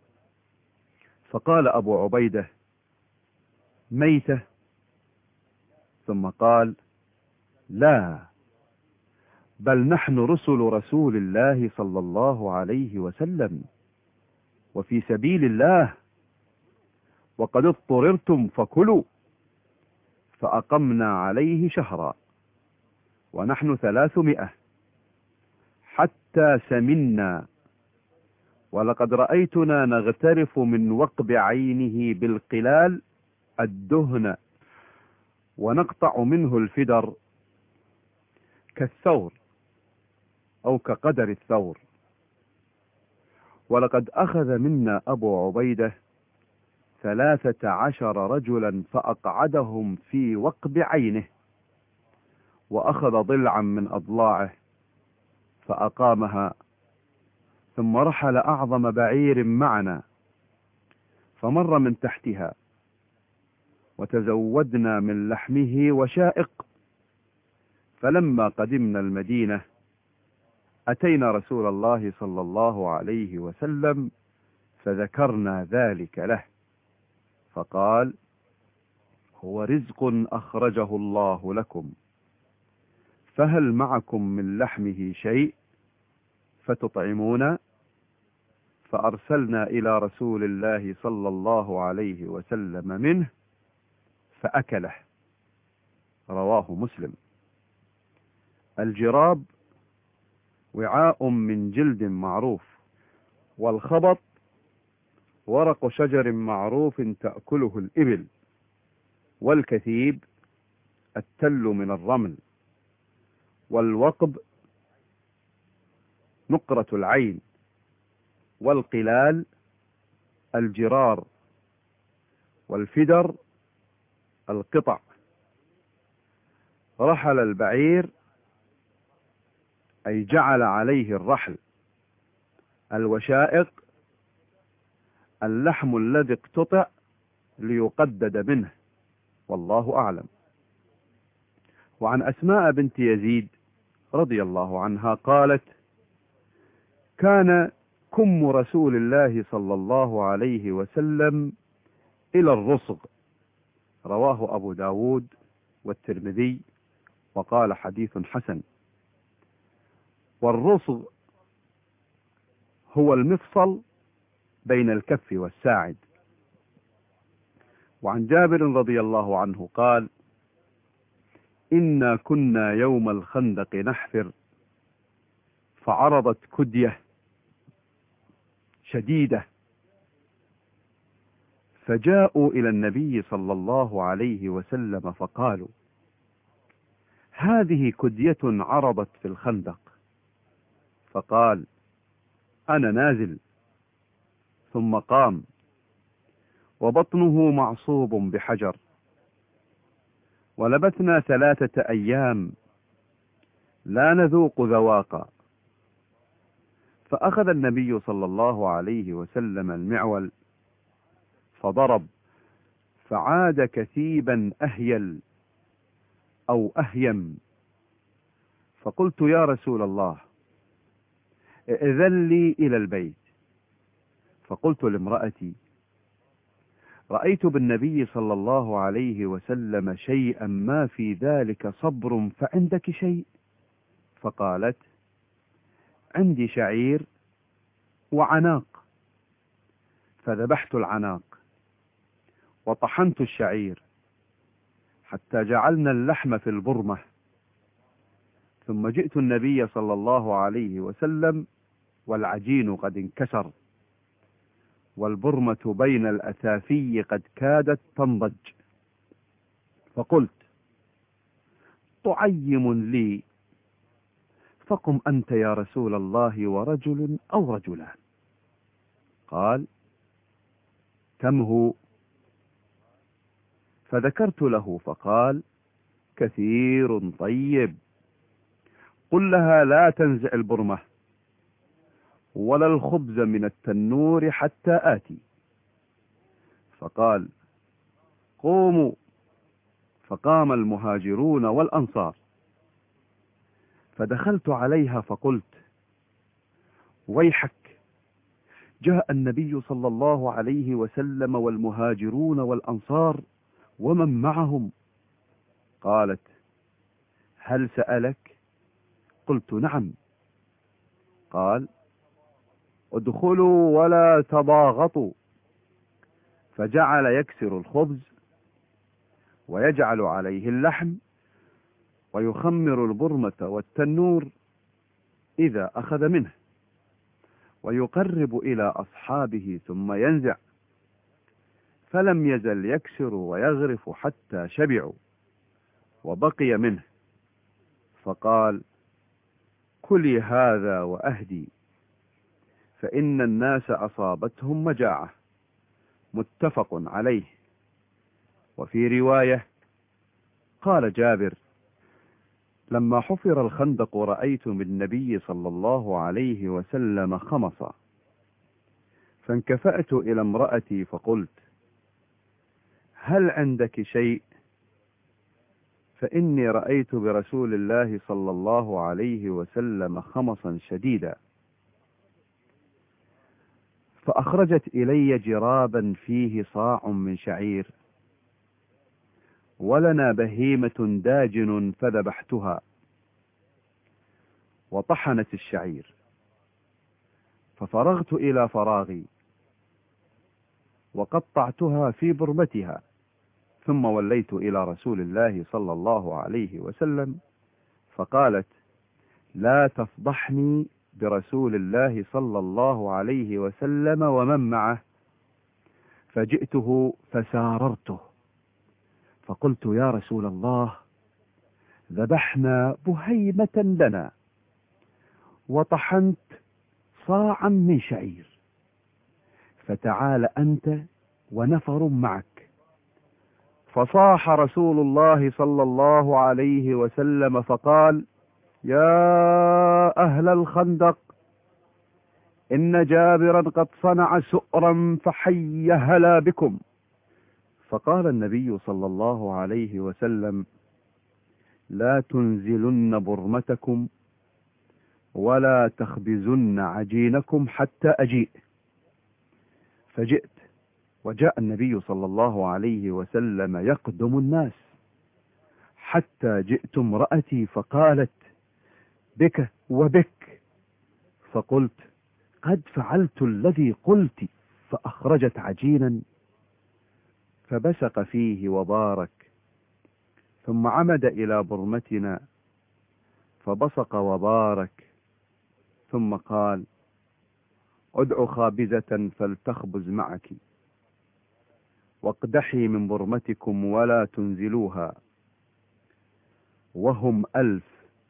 فقال أبو عبيدة: ميتة؟ ثم قال: لا، بل نحن رسل رسول الله صلى الله عليه وسلم وفي سبيل الله، وقد اضطررتم فكلوا، فأقمنا عليه شهرا ونحن 300 حتى سمنا، ولقد رأيتنا نغترف من وقب عينه بالقلال الدهن ونقطع منه الفدر كالثور أو كقدر الثور. ولقد أخذ منا أبو عبيدة 13 رجلا فأقعدهم في وقب عينه، وأخذ ضلعا من أضلاعه فأقامها، ثم رحل أعظم بعير معنا فمر من تحتها، وتزودنا من لحمه وشائق. فلما قدمنا المدينة أتينا رسول الله صلى الله عليه وسلم فذكرنا ذلك له، فقال: هو رزق أخرجه الله لكم، فهل معكم من لحمه شيء فتطعمون؟ فأرسلنا إلى رسول الله صلى الله عليه وسلم منه فأكله. رواه مسلم. الجراب وعاء من جلد معروف، والخبط ورق شجر معروف تأكله الإبل، والكثيب التل من الرمل، والوقب نقرة العين، والقلال الجرار، والفدر القطع. رحل البعير أي جعل عليه الرحل. الوشائق اللحم الذي اقتطع ليقدد منه، والله أعلم. وعن أسماء بنت يزيد رضي الله عنها قالت: كان كم رسول الله صلى الله عليه وسلم إلى الرصغ. رواه أبو داود والترمذي وقال حديث حسن. والرصغ هو المفصل بين الكف والساعد. وعن جابر رضي الله عنه قال: إنا كنا يوم الخندق نحفر، فعرضت كدية شديدة، فجاءوا إلى النبي صلى الله عليه وسلم فقالوا: هذه كدية عرضت في الخندق. فقال: أنا نازل. ثم قام وبطنه معصوب بحجر، ولبثنا 3 أيام لا نذوق ذواقا. فأخذ النبي صلى الله عليه وسلم المعول فضرب، فعاد كثيبا أهيل أو أهيم. فقلت: يا رسول الله، ائذن لي إلى البيت. فقلت لامرأتي: رأيت بالنبي صلى الله عليه وسلم شيئا ما في ذلك صبر، فعندك شيء؟ فقالت: عندي شعير وعناق. فذبحت العناق وطحنت الشعير حتى جعلنا اللحم في البرمة، ثم جئت النبي صلى الله عليه وسلم والعجين قد انكسر، والبرمة بين الأثافي قد كادت تنضج. فقلت: تعيم لي، فقم أنت يا رسول الله ورجل أو رجلان. قال: كم هو؟ فذكرت له فقال: كثير طيب. قل لها لا تنزع البرمة ولا الخبز من التنور حتى آتي. فقال: قوموا. فقام المهاجرون والأنصار، فدخلت عليها فقلت: ويحك، جاء النبي صلى الله عليه وسلم والمهاجرون والأنصار ومن معهم. قالت: هل سألك؟ قلت: نعم. قال: ادخلوا ولا تضاغطوا. فجعل يكسر الخبز ويجعل عليه اللحم، ويخمر البرمة والتنور إذا أخذ منه، ويقرب إلى أصحابه ثم ينزع، فلم يزل يكسر ويغرف حتى شبعوا وبقي منه، فقال: كلي هذا وأهدي، فإن الناس أصابتهم مجاعة. متفق عليه. وفي رواية قال جابر: لما حفر الخندق رأيت بالنبي صلى الله عليه وسلم خمصا، فانكفأت إلى امرأتي فقلت: هل عندك شيء؟ فإني رأيت برسول الله صلى الله عليه وسلم خمصا شديدا. فأخرجت إلي جرابا فيه صاع من شعير، ولنا بهيمة داجن فذبحتها، وطحنت الشعير، ففرغت إلى فراغي وقطعتها في برمتها، ثم وليت إلى رسول الله صلى الله عليه وسلم، فقالت: لا تفضحني برسول الله صلى الله عليه وسلم ومن معه. فجئته فساررته فقلت: يا رسول الله، ذبحنا بهيمة لنا وطحنت صاعا من شعير، فتعال أنت ونفر معك. فصاح رسول الله صلى الله عليه وسلم فقال: يا أهل الخندق، إن جابرا قد صنع سؤرا فحي هلا بكم. فقال النبي صلى الله عليه وسلم: لا تنزلن برمتكم ولا تخبزن عجينكم حتى أجيء. فجئت، وجاء النبي صلى الله عليه وسلم يقدم الناس، حتى جئت امرأتي فقالت: بك وبك. فقلت: قد فعلت الذي قلت. فأخرجت عجينا فبسق فيه وبارك، ثم عمد إلى برمتنا فبصق وبارك، ثم قال: ادع خابزة فلتخبز معك، واقدحي من برمتكم ولا تنزلوها، وهم 1000.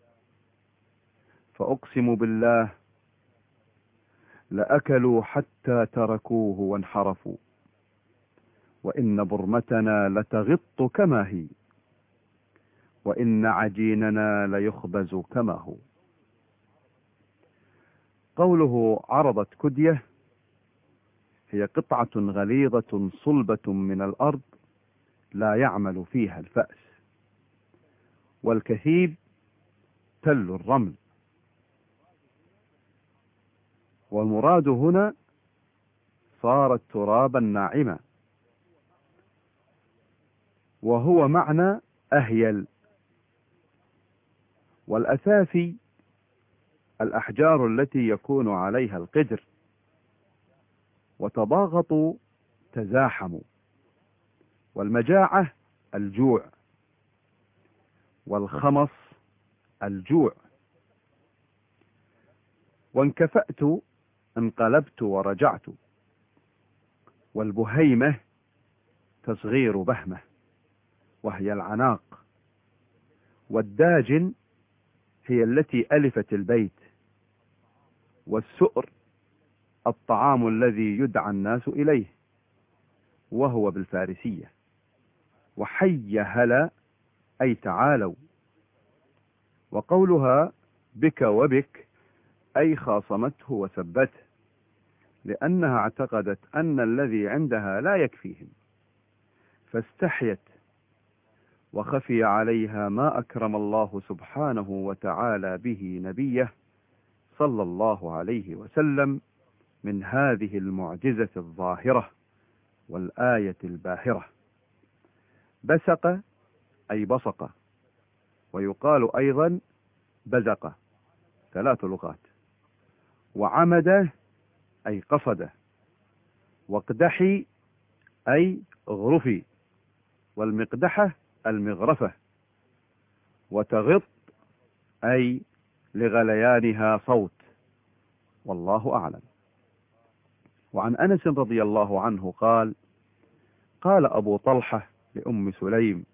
فأقسم بالله لأكلوا حتى تركوه وانحرفوا، وإن برمتنا لتغط كما هي، وإن عجيننا ليخبز كما هو. قوله عرضت كدية هي قطعة غليظة صلبة من الأرض لا يعمل فيها الفأس. والكثيب تل الرمل، والمراد هنا صارت ترابا ناعما، وهو معنى أهيل. والأثافي الأحجار التي يكون عليها القدر، وتضاغطوا تزاحموا. والمجاعة الجوع، والخمص الجوع. وانكفأت انقلبت ورجعت. والبهيمة تصغير بهمة وهي العناق. والداجن هي التي ألفت البيت. والسؤر الطعام الذي يدعى الناس إليه، وهو بالفارسية. وحي هلا أي تعالوا. وقولها بك وبك أي خاصمته وسبته، لأنها اعتقدت أن الذي عندها لا يكفيهم، فاستحيت وخفي عليها ما أكرم الله سبحانه وتعالى به نبيه صلى الله عليه وسلم من هذه المعجزة الظاهرة والآية الباهرة. بسق أي بصق، ويقال أيضا بزق، 3 لغات. وعمد أي قصد. واقدحي أي اغرفي. والمقدحة المغرفة، وتغط أي لغليانها صوت، والله أعلم. وعن أنس رضي الله عنه قال: قال أبو طلحة لأم سليم: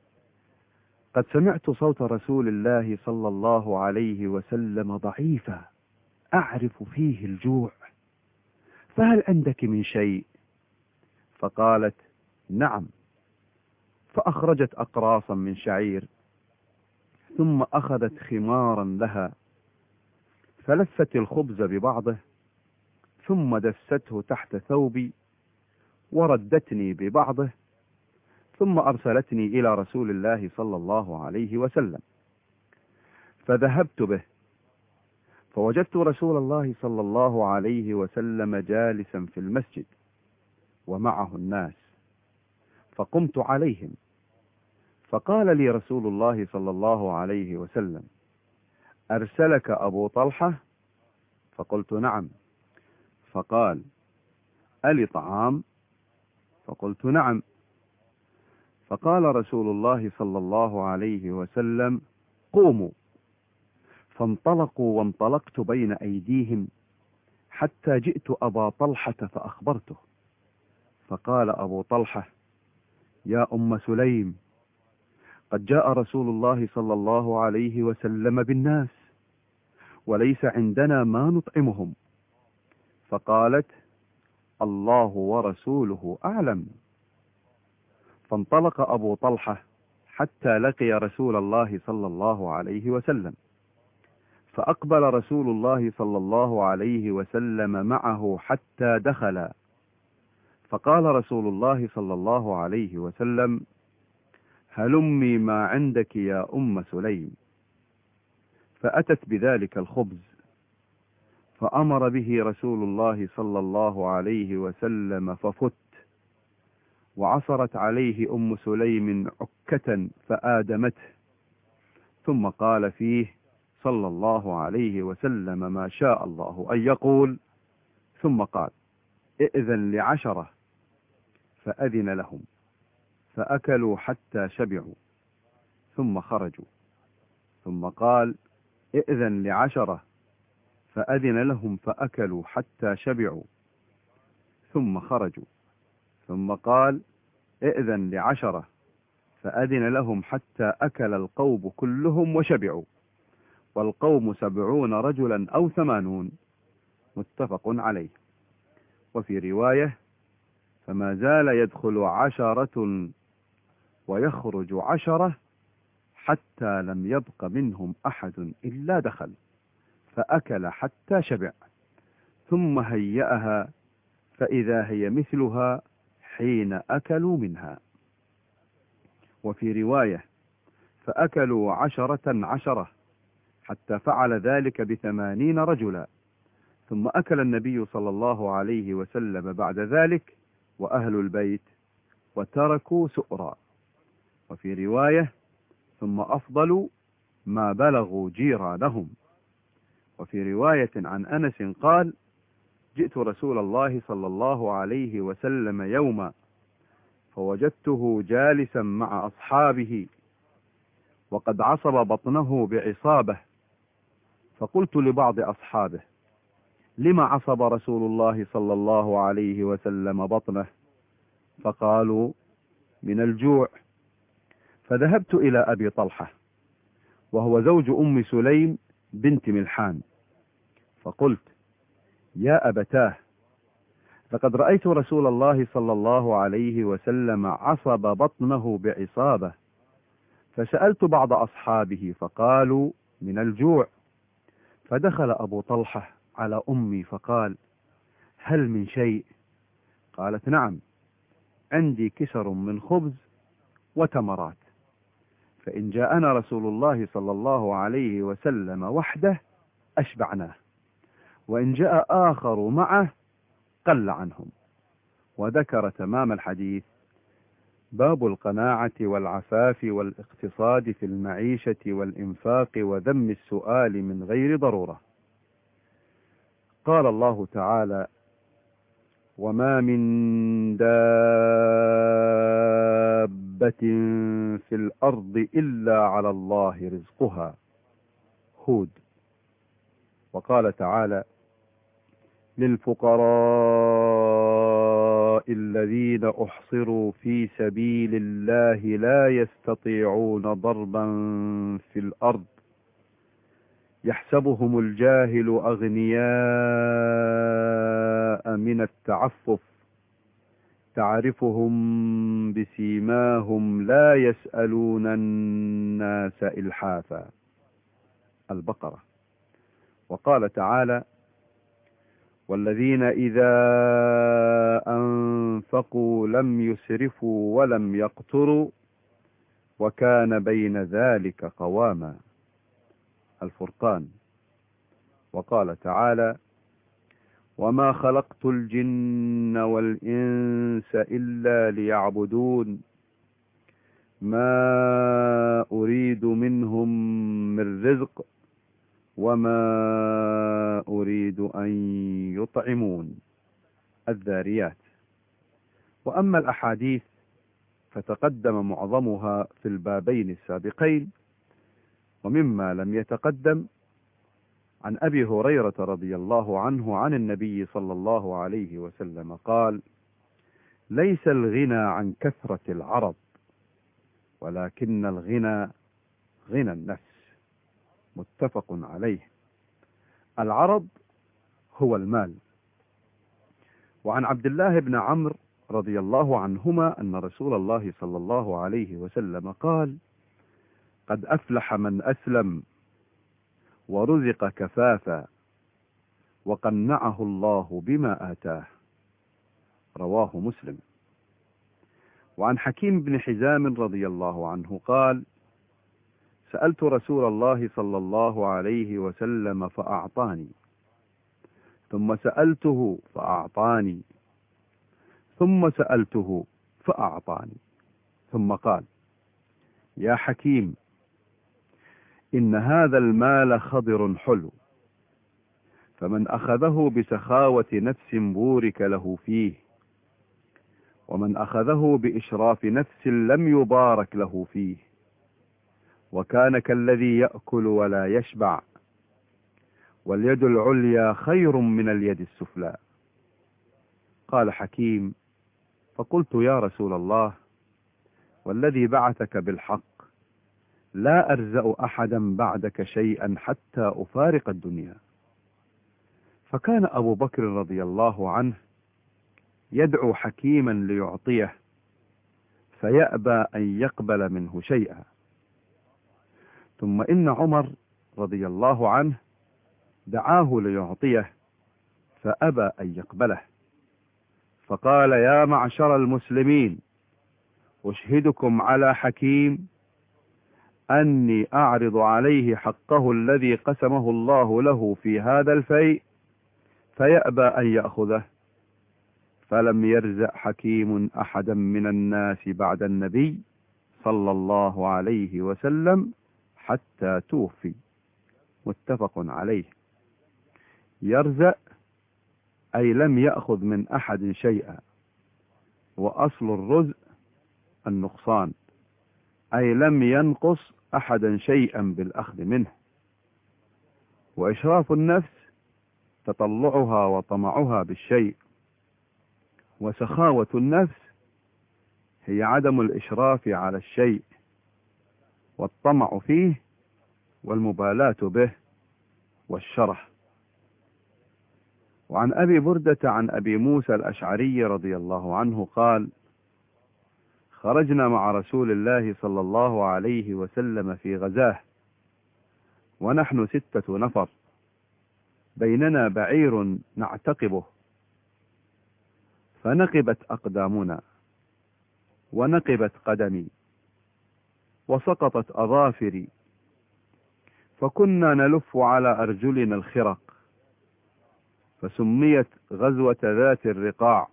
قد سمعت صوت رسول الله صلى الله عليه وسلم ضعيفا أعرف فيه الجوع، فهل عندك من شيء؟ فقالت: نعم. فأخرجت أقراصا من شعير، ثم أخذت خمارا لها، فلفت الخبز ببعضه، ثم دسته تحت ثوبي، وردتني ببعضه، ثم أرسلتني إلى رسول الله صلى الله عليه وسلم، فذهبت به، فوجدت رسول الله صلى الله عليه وسلم جالسا في المسجد ومعه الناس، فقمت عليهم، فقال لي رسول الله صلى الله عليه وسلم: أرسلك أبو طلحة؟ فقلت: نعم. فقال: ألي طعام؟ فقلت: نعم. فقال رسول الله صلى الله عليه وسلم: قوموا. فانطلقوا، وانطلقت بين أيديهم حتى جئت أبا طلحة فأخبرته، فقال أبو طلحة: يا أم سليم، قد جاء رسول الله صلى الله عليه وسلم بالناس، وليس عندنا ما نطعمهم. فقالت: الله ورسوله أعلم. فانطلق أبو طلحة حتى لقي رسول الله صلى الله عليه وسلم، فأقبل رسول الله صلى الله عليه وسلم معه حتى دخل، فقال رسول الله صلى الله عليه وسلم: هلمي ما عندك يا أم سليم. فأتت بذلك الخبز، فأمر به رسول الله صلى الله عليه وسلم ففت، وعصرت عليه أم سليم عكة فآدمته، ثم قال فيه صلى الله عليه وسلم ما شاء الله أن يقول، ثم قال: ائذن ل10، فأذن لهم فأكلوا حتى شبعوا، ثم خرجوا. ثم قال: ائذن ل10، فأذن لهم فأكلوا حتى شبعوا، ثم خرجوا. ثم قال: ائذن ل10، فأذن لهم حتى أكل القوم كلهم وشبعوا، والقوم 70 رجلا أو 80، متفق عليه. وفي رواية: فما زال يدخل 10 ويخرج 10 حتى لم يبق منهم أحد إلا دخل، فأكل حتى شبع، ثم هيأها، فإذا هي مثلها حين أكلوا منها. وفي رواية: فأكلوا 10 حتى فعل ذلك ب80 رجلا، ثم أكل النبي صلى الله عليه وسلم بعد ذلك وأهل البيت، وتركوا سؤرا. وفي رواية: ثم أفضلوا ما بلغوا جيرانهم. وفي رواية عن أنس قال: جئت رسول الله صلى الله عليه وسلم يوما، فوجدته جالسا مع أصحابه، وقد عصب بطنه بعصابة، فقلت لبعض أصحابه: لما عصب رسول الله صلى الله عليه وسلم بطنه؟ فقالوا: من الجوع. فذهبت إلى أبي طلحة، وهو زوج أم سليم بنت ملحان، فقلت: يا أبتاه، لقد رأيت رسول الله صلى الله عليه وسلم عصب بطنه بعصابة. فسألت بعض أصحابه فقالوا: من الجوع. فدخل أبو طلحة على أمي فقال: هل من شيء؟ قالت: نعم، عندي كسر من خبز وتمرات، فإن جاءنا رسول الله صلى الله عليه وسلم وحده أشبعناه، وإن جاء آخر معه قل عنهم. وذكر تمام الحديث: باب القناعة والعفاف والاقتصاد في المعيشة والإنفاق وذم السؤال من غير ضرورة. قال الله تعالى: وما من دابة في الأرض إلا على الله رزقها. هود. وقال تعالى: للفقراء الذين أحصروا في سبيل الله لا يستطيعون ضربا في الأرض يحسبهم الجاهل أغنياء من التعفف تعرفهم بسيماهم لا يسألون الناس إلحافا. البقرة. وقال تعالى: والذين إذا أنفقوا لم يسرفوا ولم يقتروا وكان بين ذلك قواما. الفرقان. وقال تعالى: وما خلقت الجن والإنس إلا ليعبدون ما أريد منهم من رزق وما أريد أن يطعمون. الذاريات. وأما الأحاديث فتقدم معظمها في البابين السابقين، ومما لم يتقدم عن أبي هريرة رضي الله عنه عن النبي صلى الله عليه وسلم قال: ليس الغنى عن كثرة العرض ولكن الغنى غنى النفس. متفق عليه. العرض هو المال. وعن عبد الله بن عمرو رضي الله عنهما أن رسول الله صلى الله عليه وسلم قال: قد أفلح من أسلم ورزق كفافا وقنعه الله بما آتاه. رواه مسلم. وعن حكيم بن حزام رضي الله عنه قال: سألت رسول الله صلى الله عليه وسلم فأعطاني، ثم سألته فأعطاني، ثم سألته فأعطاني، ثم قال: يا حكيم، إن هذا المال خضر حلو، فمن أخذه بسخاوة نفس بورك له فيه، ومن أخذه بإشراف نفس لم يبارك له فيه، وكان كالذي يأكل ولا يشبع، واليد العليا خير من اليد السفلى. قال حكيم: فقلت يا رسول الله، والذي بعثك بالحق لا أرزأ أحدا بعدك شيئا حتى أفارق الدنيا. فكان أبو بكر رضي الله عنه يدعو حكيما ليعطيه فيأبى أن يقبل منه شيئا، ثم إن عمر رضي الله عنه دعاه ليعطيه فأبى أن يقبله، فقال: يا معشر المسلمين، أشهدكم على حكيم أني أعرض عليه حقه الذي قسمه الله له في هذا الفيء فيأبى أن يأخذه. فلم يرزق حكيم أحدا من الناس بعد النبي صلى الله عليه وسلم حتى توفي. متفق عليه. يرزق أي لم يأخذ من أحد شيئا، وأصل الرزق النقصان، أي لم ينقص أحدا شيئا بالأخذ منه. وإشراف النفس تطلعها وطمعها بالشيء، وسخاوة النفس هي عدم الإشراف على الشيء والطمع فيه والمبالاة به والشرح. وعن أبي بردة عن أبي موسى الأشعري رضي الله عنه قال: خرجنا مع رسول الله صلى الله عليه وسلم في غزاه ونحن 6 نفر، بيننا بعير نعتقبه، فنقبت أقدامنا ونقبت قدمي وسقطت أظافري، فكنا نلف على أرجلنا الخرق، فسميت غزوة ذات الرقاع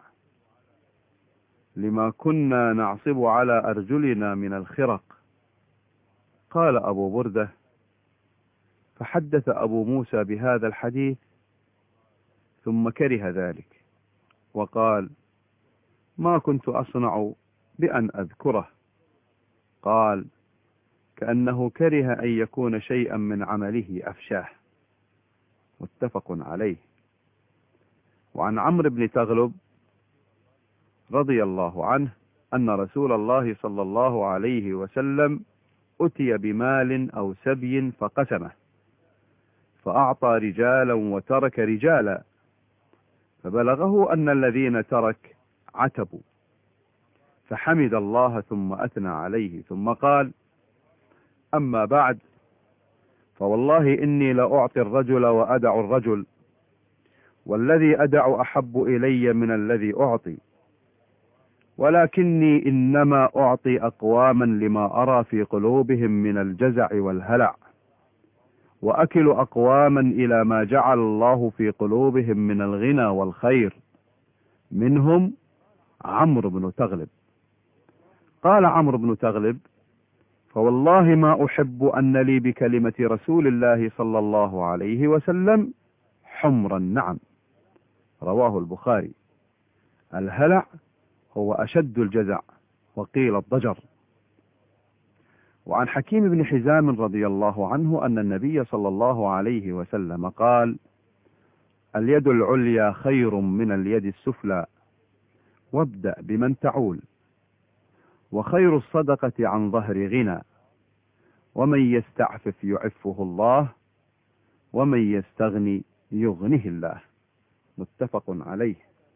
لما كنا نعصب على أرجلنا من الخرق. قال أبو بردة: فحدث أبو موسى بهذا الحديث ثم كره ذلك، وقال: ما كنت أصنع بأن أذكره. قال: كأنه كره أن يكون شيئا من عمله أفشاه. متفق عليه. وعن عمرو بن تغلب رضي الله عنه أن رسول الله صلى الله عليه وسلم أتي بمال أو سبي فقسمه، فأعطى رجالا وترك رجالا، فبلغه أن الذين ترك عتبوا، فحمد الله ثم أثنى عليه، ثم قال: أما بعد، فوالله إني لأعطي الرجل وأدع الرجل، والذي أدع أحب إلي من الذي أعطي، ولكني إنما أعطي أقواما لما أرى في قلوبهم من الجزع والهلع، وأكل أقواما إلى ما جعل الله في قلوبهم من الغنى والخير، منهم عمرو بن تغلب. قال عمرو بن تغلب: فوالله ما أحب أن لي بكلمة رسول الله صلى الله عليه وسلم حمر النعم. رواه البخاري. الهلع هو أشد الجزع، وقيل الضجر. وعن حكيم بن حزام رضي الله عنه أن النبي صلى الله عليه وسلم قال: اليد العليا خير من اليد السفلى، وابدأ بمن تعول، وخير الصدقة عن ظهر غنى، ومن يستعفف يعفه الله، ومن يستغني يغنه الله. متفق عليه.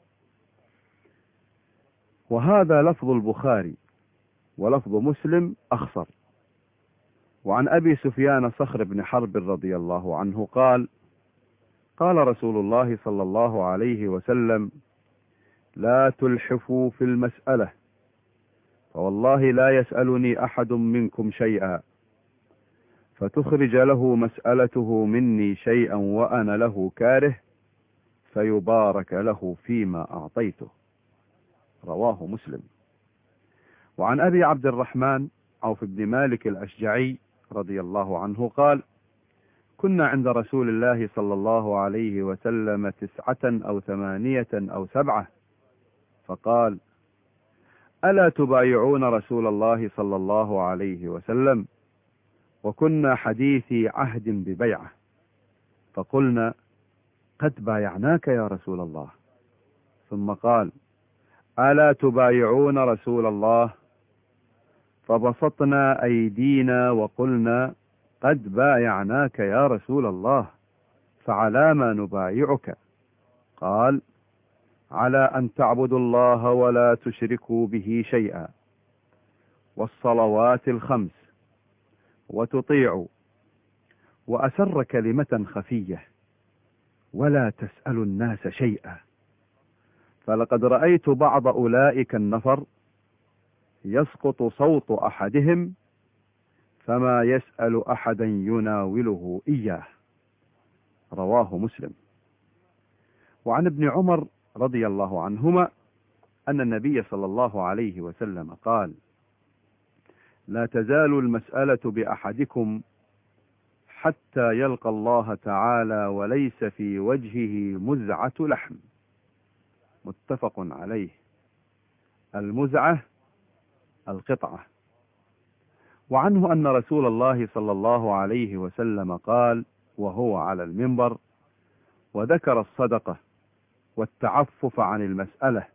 وهذا لفظ البخاري، ولفظ مسلم أخصر. وعن أبي سفيان صخر بن حرب رضي الله عنه قال: قال رسول الله صلى الله عليه وسلم: لا تلحفوا في المسألة، فوالله لا يسألني أحد منكم شيئا فتخرج له مسألته مني شيئا وأنا له كاره، فيبارك له فيما أعطيته. رواه مسلم. وعن أبي عبد الرحمن عوف بن مالك الأشجعي رضي الله عنه قال: كنا عند رسول الله صلى الله عليه وسلم 9 أو 8 أو 7، فقال: ألا تبايعون رسول الله صلى الله عليه وسلم؟ وكنا حديثي عهد ببيعة، فقلنا: قد بايعناك يا رسول الله. ثم قال: ألا تبايعون رسول الله؟ فبسطنا أيدينا وقلنا: قد بايعناك يا رسول الله، فعلى ما نبايعك؟ قال: على أن تعبدوا الله ولا تشركوا به شيئا، والصلوات الخمس، وتطيعوا، وأسر كلمة خفية، ولا تسألوا الناس شيئا. فلقد رأيت بعض أولئك النفر يسقط صوت أحدهم فما يسأل أحدا يناوله إياه. رواه مسلم. وعن ابن عمر رضي الله عنهما أن النبي صلى الله عليه وسلم قال: لا تزال المسألة بأحدكم حتى يلقى الله تعالى وليس في وجهه مزعة لحم. متفق عليه. المزعة القطعة. وعنه أن رسول الله صلى الله عليه وسلم قال وهو على المنبر وذكر الصدقة والتعفف عن المسألة: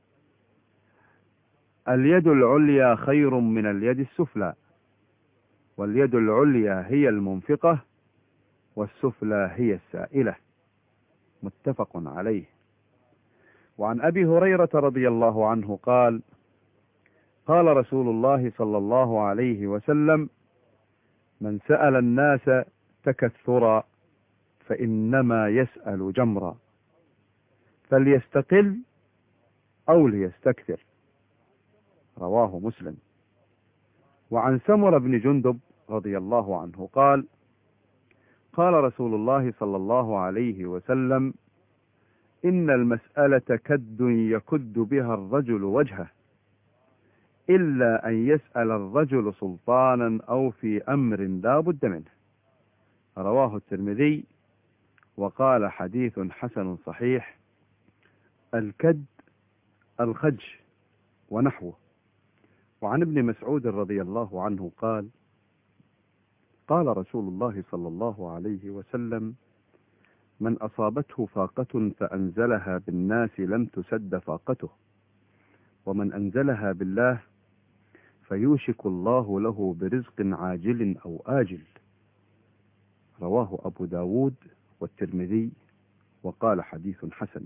اليد العليا خير من اليد السفلى، واليد العليا هي المنفقة، والسفلى هي السائلة. متفق عليه. وعن أبي هريرة رضي الله عنه قال: قال رسول الله صلى الله عليه وسلم: من سأل الناس تكثرا فإنما يسأل جمرا، فليستقل أو ليستكثر. رواه مسلم. وعن سمرة بن جندب رضي الله عنه قال: قال رسول الله صلى الله عليه وسلم: إن المسألة كد يكد بها الرجل وجهه، إلا أن يسأل الرجل سلطانا أو في أمر لا بد منه. رواه الترمذي وقال: حديث حسن صحيح. الكد الخج ونحوه. وعن ابن مسعود رضي الله عنه قال: قال رسول الله صلى الله عليه وسلم: من أصابته فاقة فأنزلها بالناس لم تسد فاقته، ومن أنزلها بالله فيوشك الله له برزق عاجل أو آجل. رواه أبو داود والترمذي وقال حديث حسن.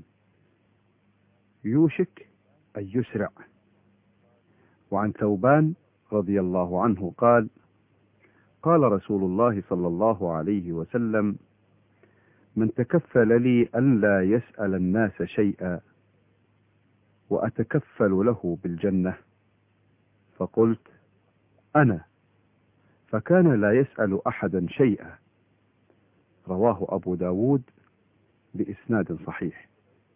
يوشك أي يسرع. وعن ثوبان رضي الله عنه قال: قال رسول الله صلى الله عليه وسلم: من تكفل لي أن لا يسأل الناس شيئا وأتكفل له بالجنة، فقلت: أنا، فكان لا يسأل أحدا شيئا. رواه أبو داود بإسناد صحيح.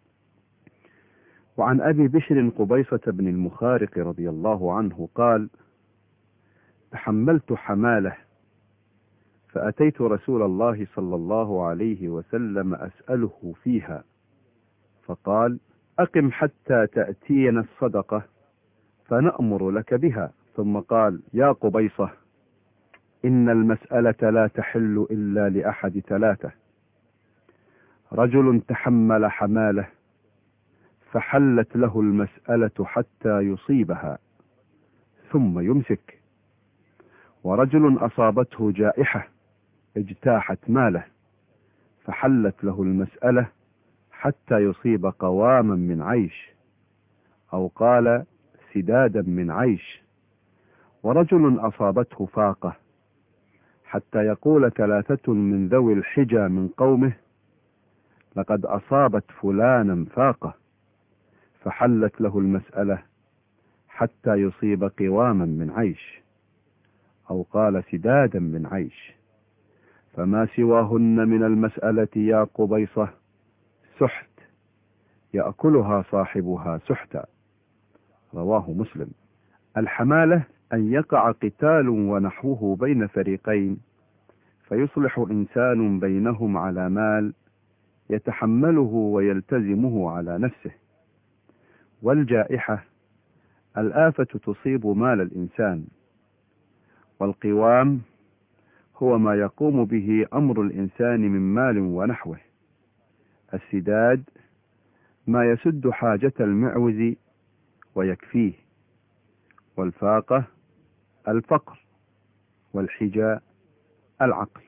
وعن أبي بشر قبيصة بن المخارق رضي الله عنه قال: تحملت حمالة فأتيت رسول الله صلى الله عليه وسلم أسأله فيها، فقال: أقم حتى تأتينا الصدقة فنأمر لك بها. ثم قال: يا قبيصة، إن المسألة لا تحل إلا لأحد ثلاثة: رجل تحمل حمالة فحلت له المسألة حتى يصيبها ثم يمسك، ورجل أصابته جائحة اجتاحت ماله فحلت له المسألة حتى يصيب قواما من عيش، أو قال سدادا من عيش، ورجل أصابته فاقة حتى يقول ثلاثة من ذوي الحجى من قومه: لقد أصابت فلانا فاقة، فحلت له المسألة حتى يصيب قواما من عيش، أو قال سدادا من عيش، فما سواهن من المسألة يا قبيصة سحت يأكلها صاحبها سحتا. رواه مسلم. الحمالة أن يقع قتال ونحوه بين فريقين فيصلح إنسان بينهم على مال يتحمله ويلتزمه على نفسه. والجائحة الآفة تصيب مال الإنسان. والقوام هو ما يقوم به أمر الإنسان من مال ونحوه. السداد ما يسد حاجة المعوز ويكفيه. والفاقة الفقر. والحجاء العقل.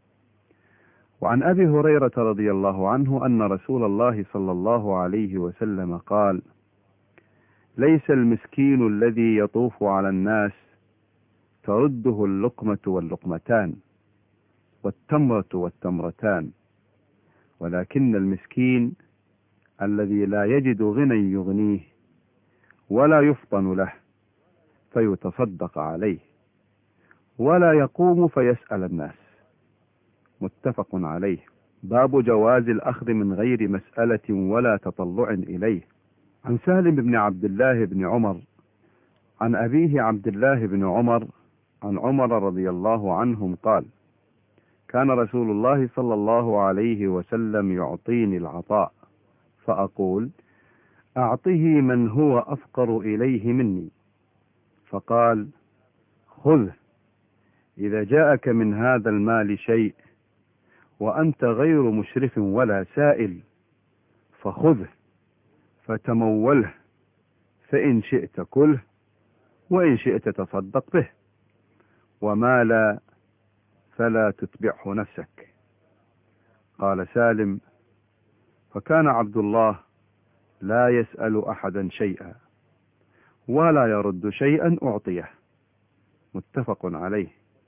وعن أبي هريرة رضي الله عنه أن رسول الله صلى الله عليه وسلم قال: ليس المسكين الذي يطوف على الناس ترده اللقمة واللقمتان والتمرة والتمرتان، ولكن المسكين الذي لا يجد غنى يغنيه ولا يفطن له فيتصدق عليه ولا يقوم فيسأل الناس. متفق عليه. باب جواز الأخذ من غير مسألة ولا تطلع إليه. عن سالم بن عبد الله بن عمر عن أبيه عبد الله بن عمر عن عمر رضي الله عنهم قال: كان رسول الله صلى الله عليه وسلم يعطيني العطاء فأقول: أعطه من هو أفقر إليه مني، فقال: خذه، إذا جاءك من هذا المال شيء وأنت غير مشرف ولا سائل فخذه فتموله، فإن شئت كله وإن شئت تصدق به، وما لا فلا تتبعه نفسك. قال سالم: فكان عبد الله لا يسأل أحدا شيئا ولا يرد شيئا أعطيه. متفق عليه.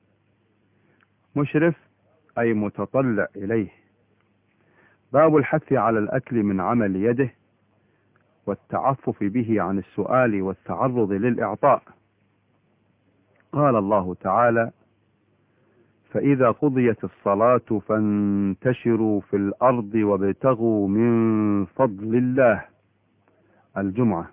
مشرف أي متطلع إليه. باب الحث على الأكل من عمل يده والتعفف به عن السؤال والتعرض للإعطاء. قال الله تعالى: فإذا قضيت الصلاة فانتشروا في الأرض وابتغوا من فضل الله. الجمعة.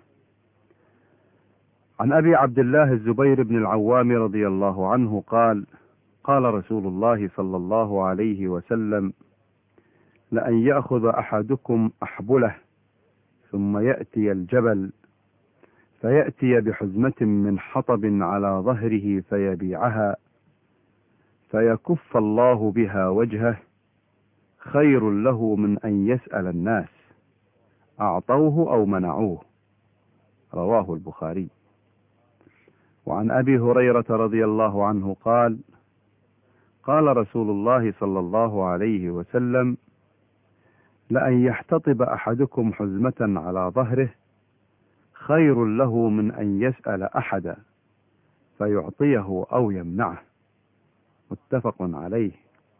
عن أبي عبد الله الزبير بن العوام رضي الله عنه قال: قال رسول الله صلى الله عليه وسلم: لأن يأخذ أحدكم أحبله ثم يأتي الجبل فيأتي بحزمة من حطب على ظهره فيبيعها، فيكف الله بها وجهه، خير له من أن يسأل الناس أعطوه أو منعوه. رواه البخاري. وعن أبي هريرة رضي الله عنه قال: قال رسول الله صلى الله عليه وسلم: لأن يحتطب أحدكم حزمة على ظهره خير له من أن يسأل أحدا فيعطيه أو يمنعه. متفق عليه.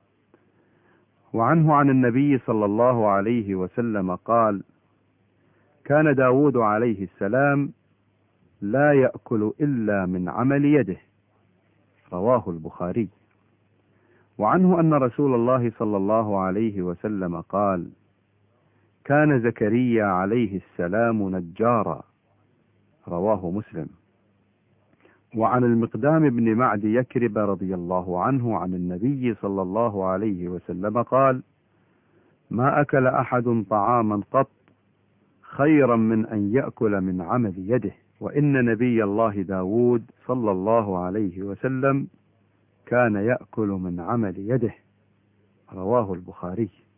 وعنه عن النبي صلى الله عليه وسلم قال: كان داود عليه السلام لا يأكل إلا من عمل يده. رواه البخاري. وعنه أن رسول الله صلى الله عليه وسلم قال: كان زكريا عليه السلام نجارا. رواه مسلم. وعن المقدام بن معد يكرب رضي الله عنه عن النبي صلى الله عليه وسلم قال: ما أكل أحد طعاما قط خيرا من أن يأكل من عمل يده. وإن نبي الله داود صلى الله عليه وسلم كان يأكل من عمل يده. رواه البخاري.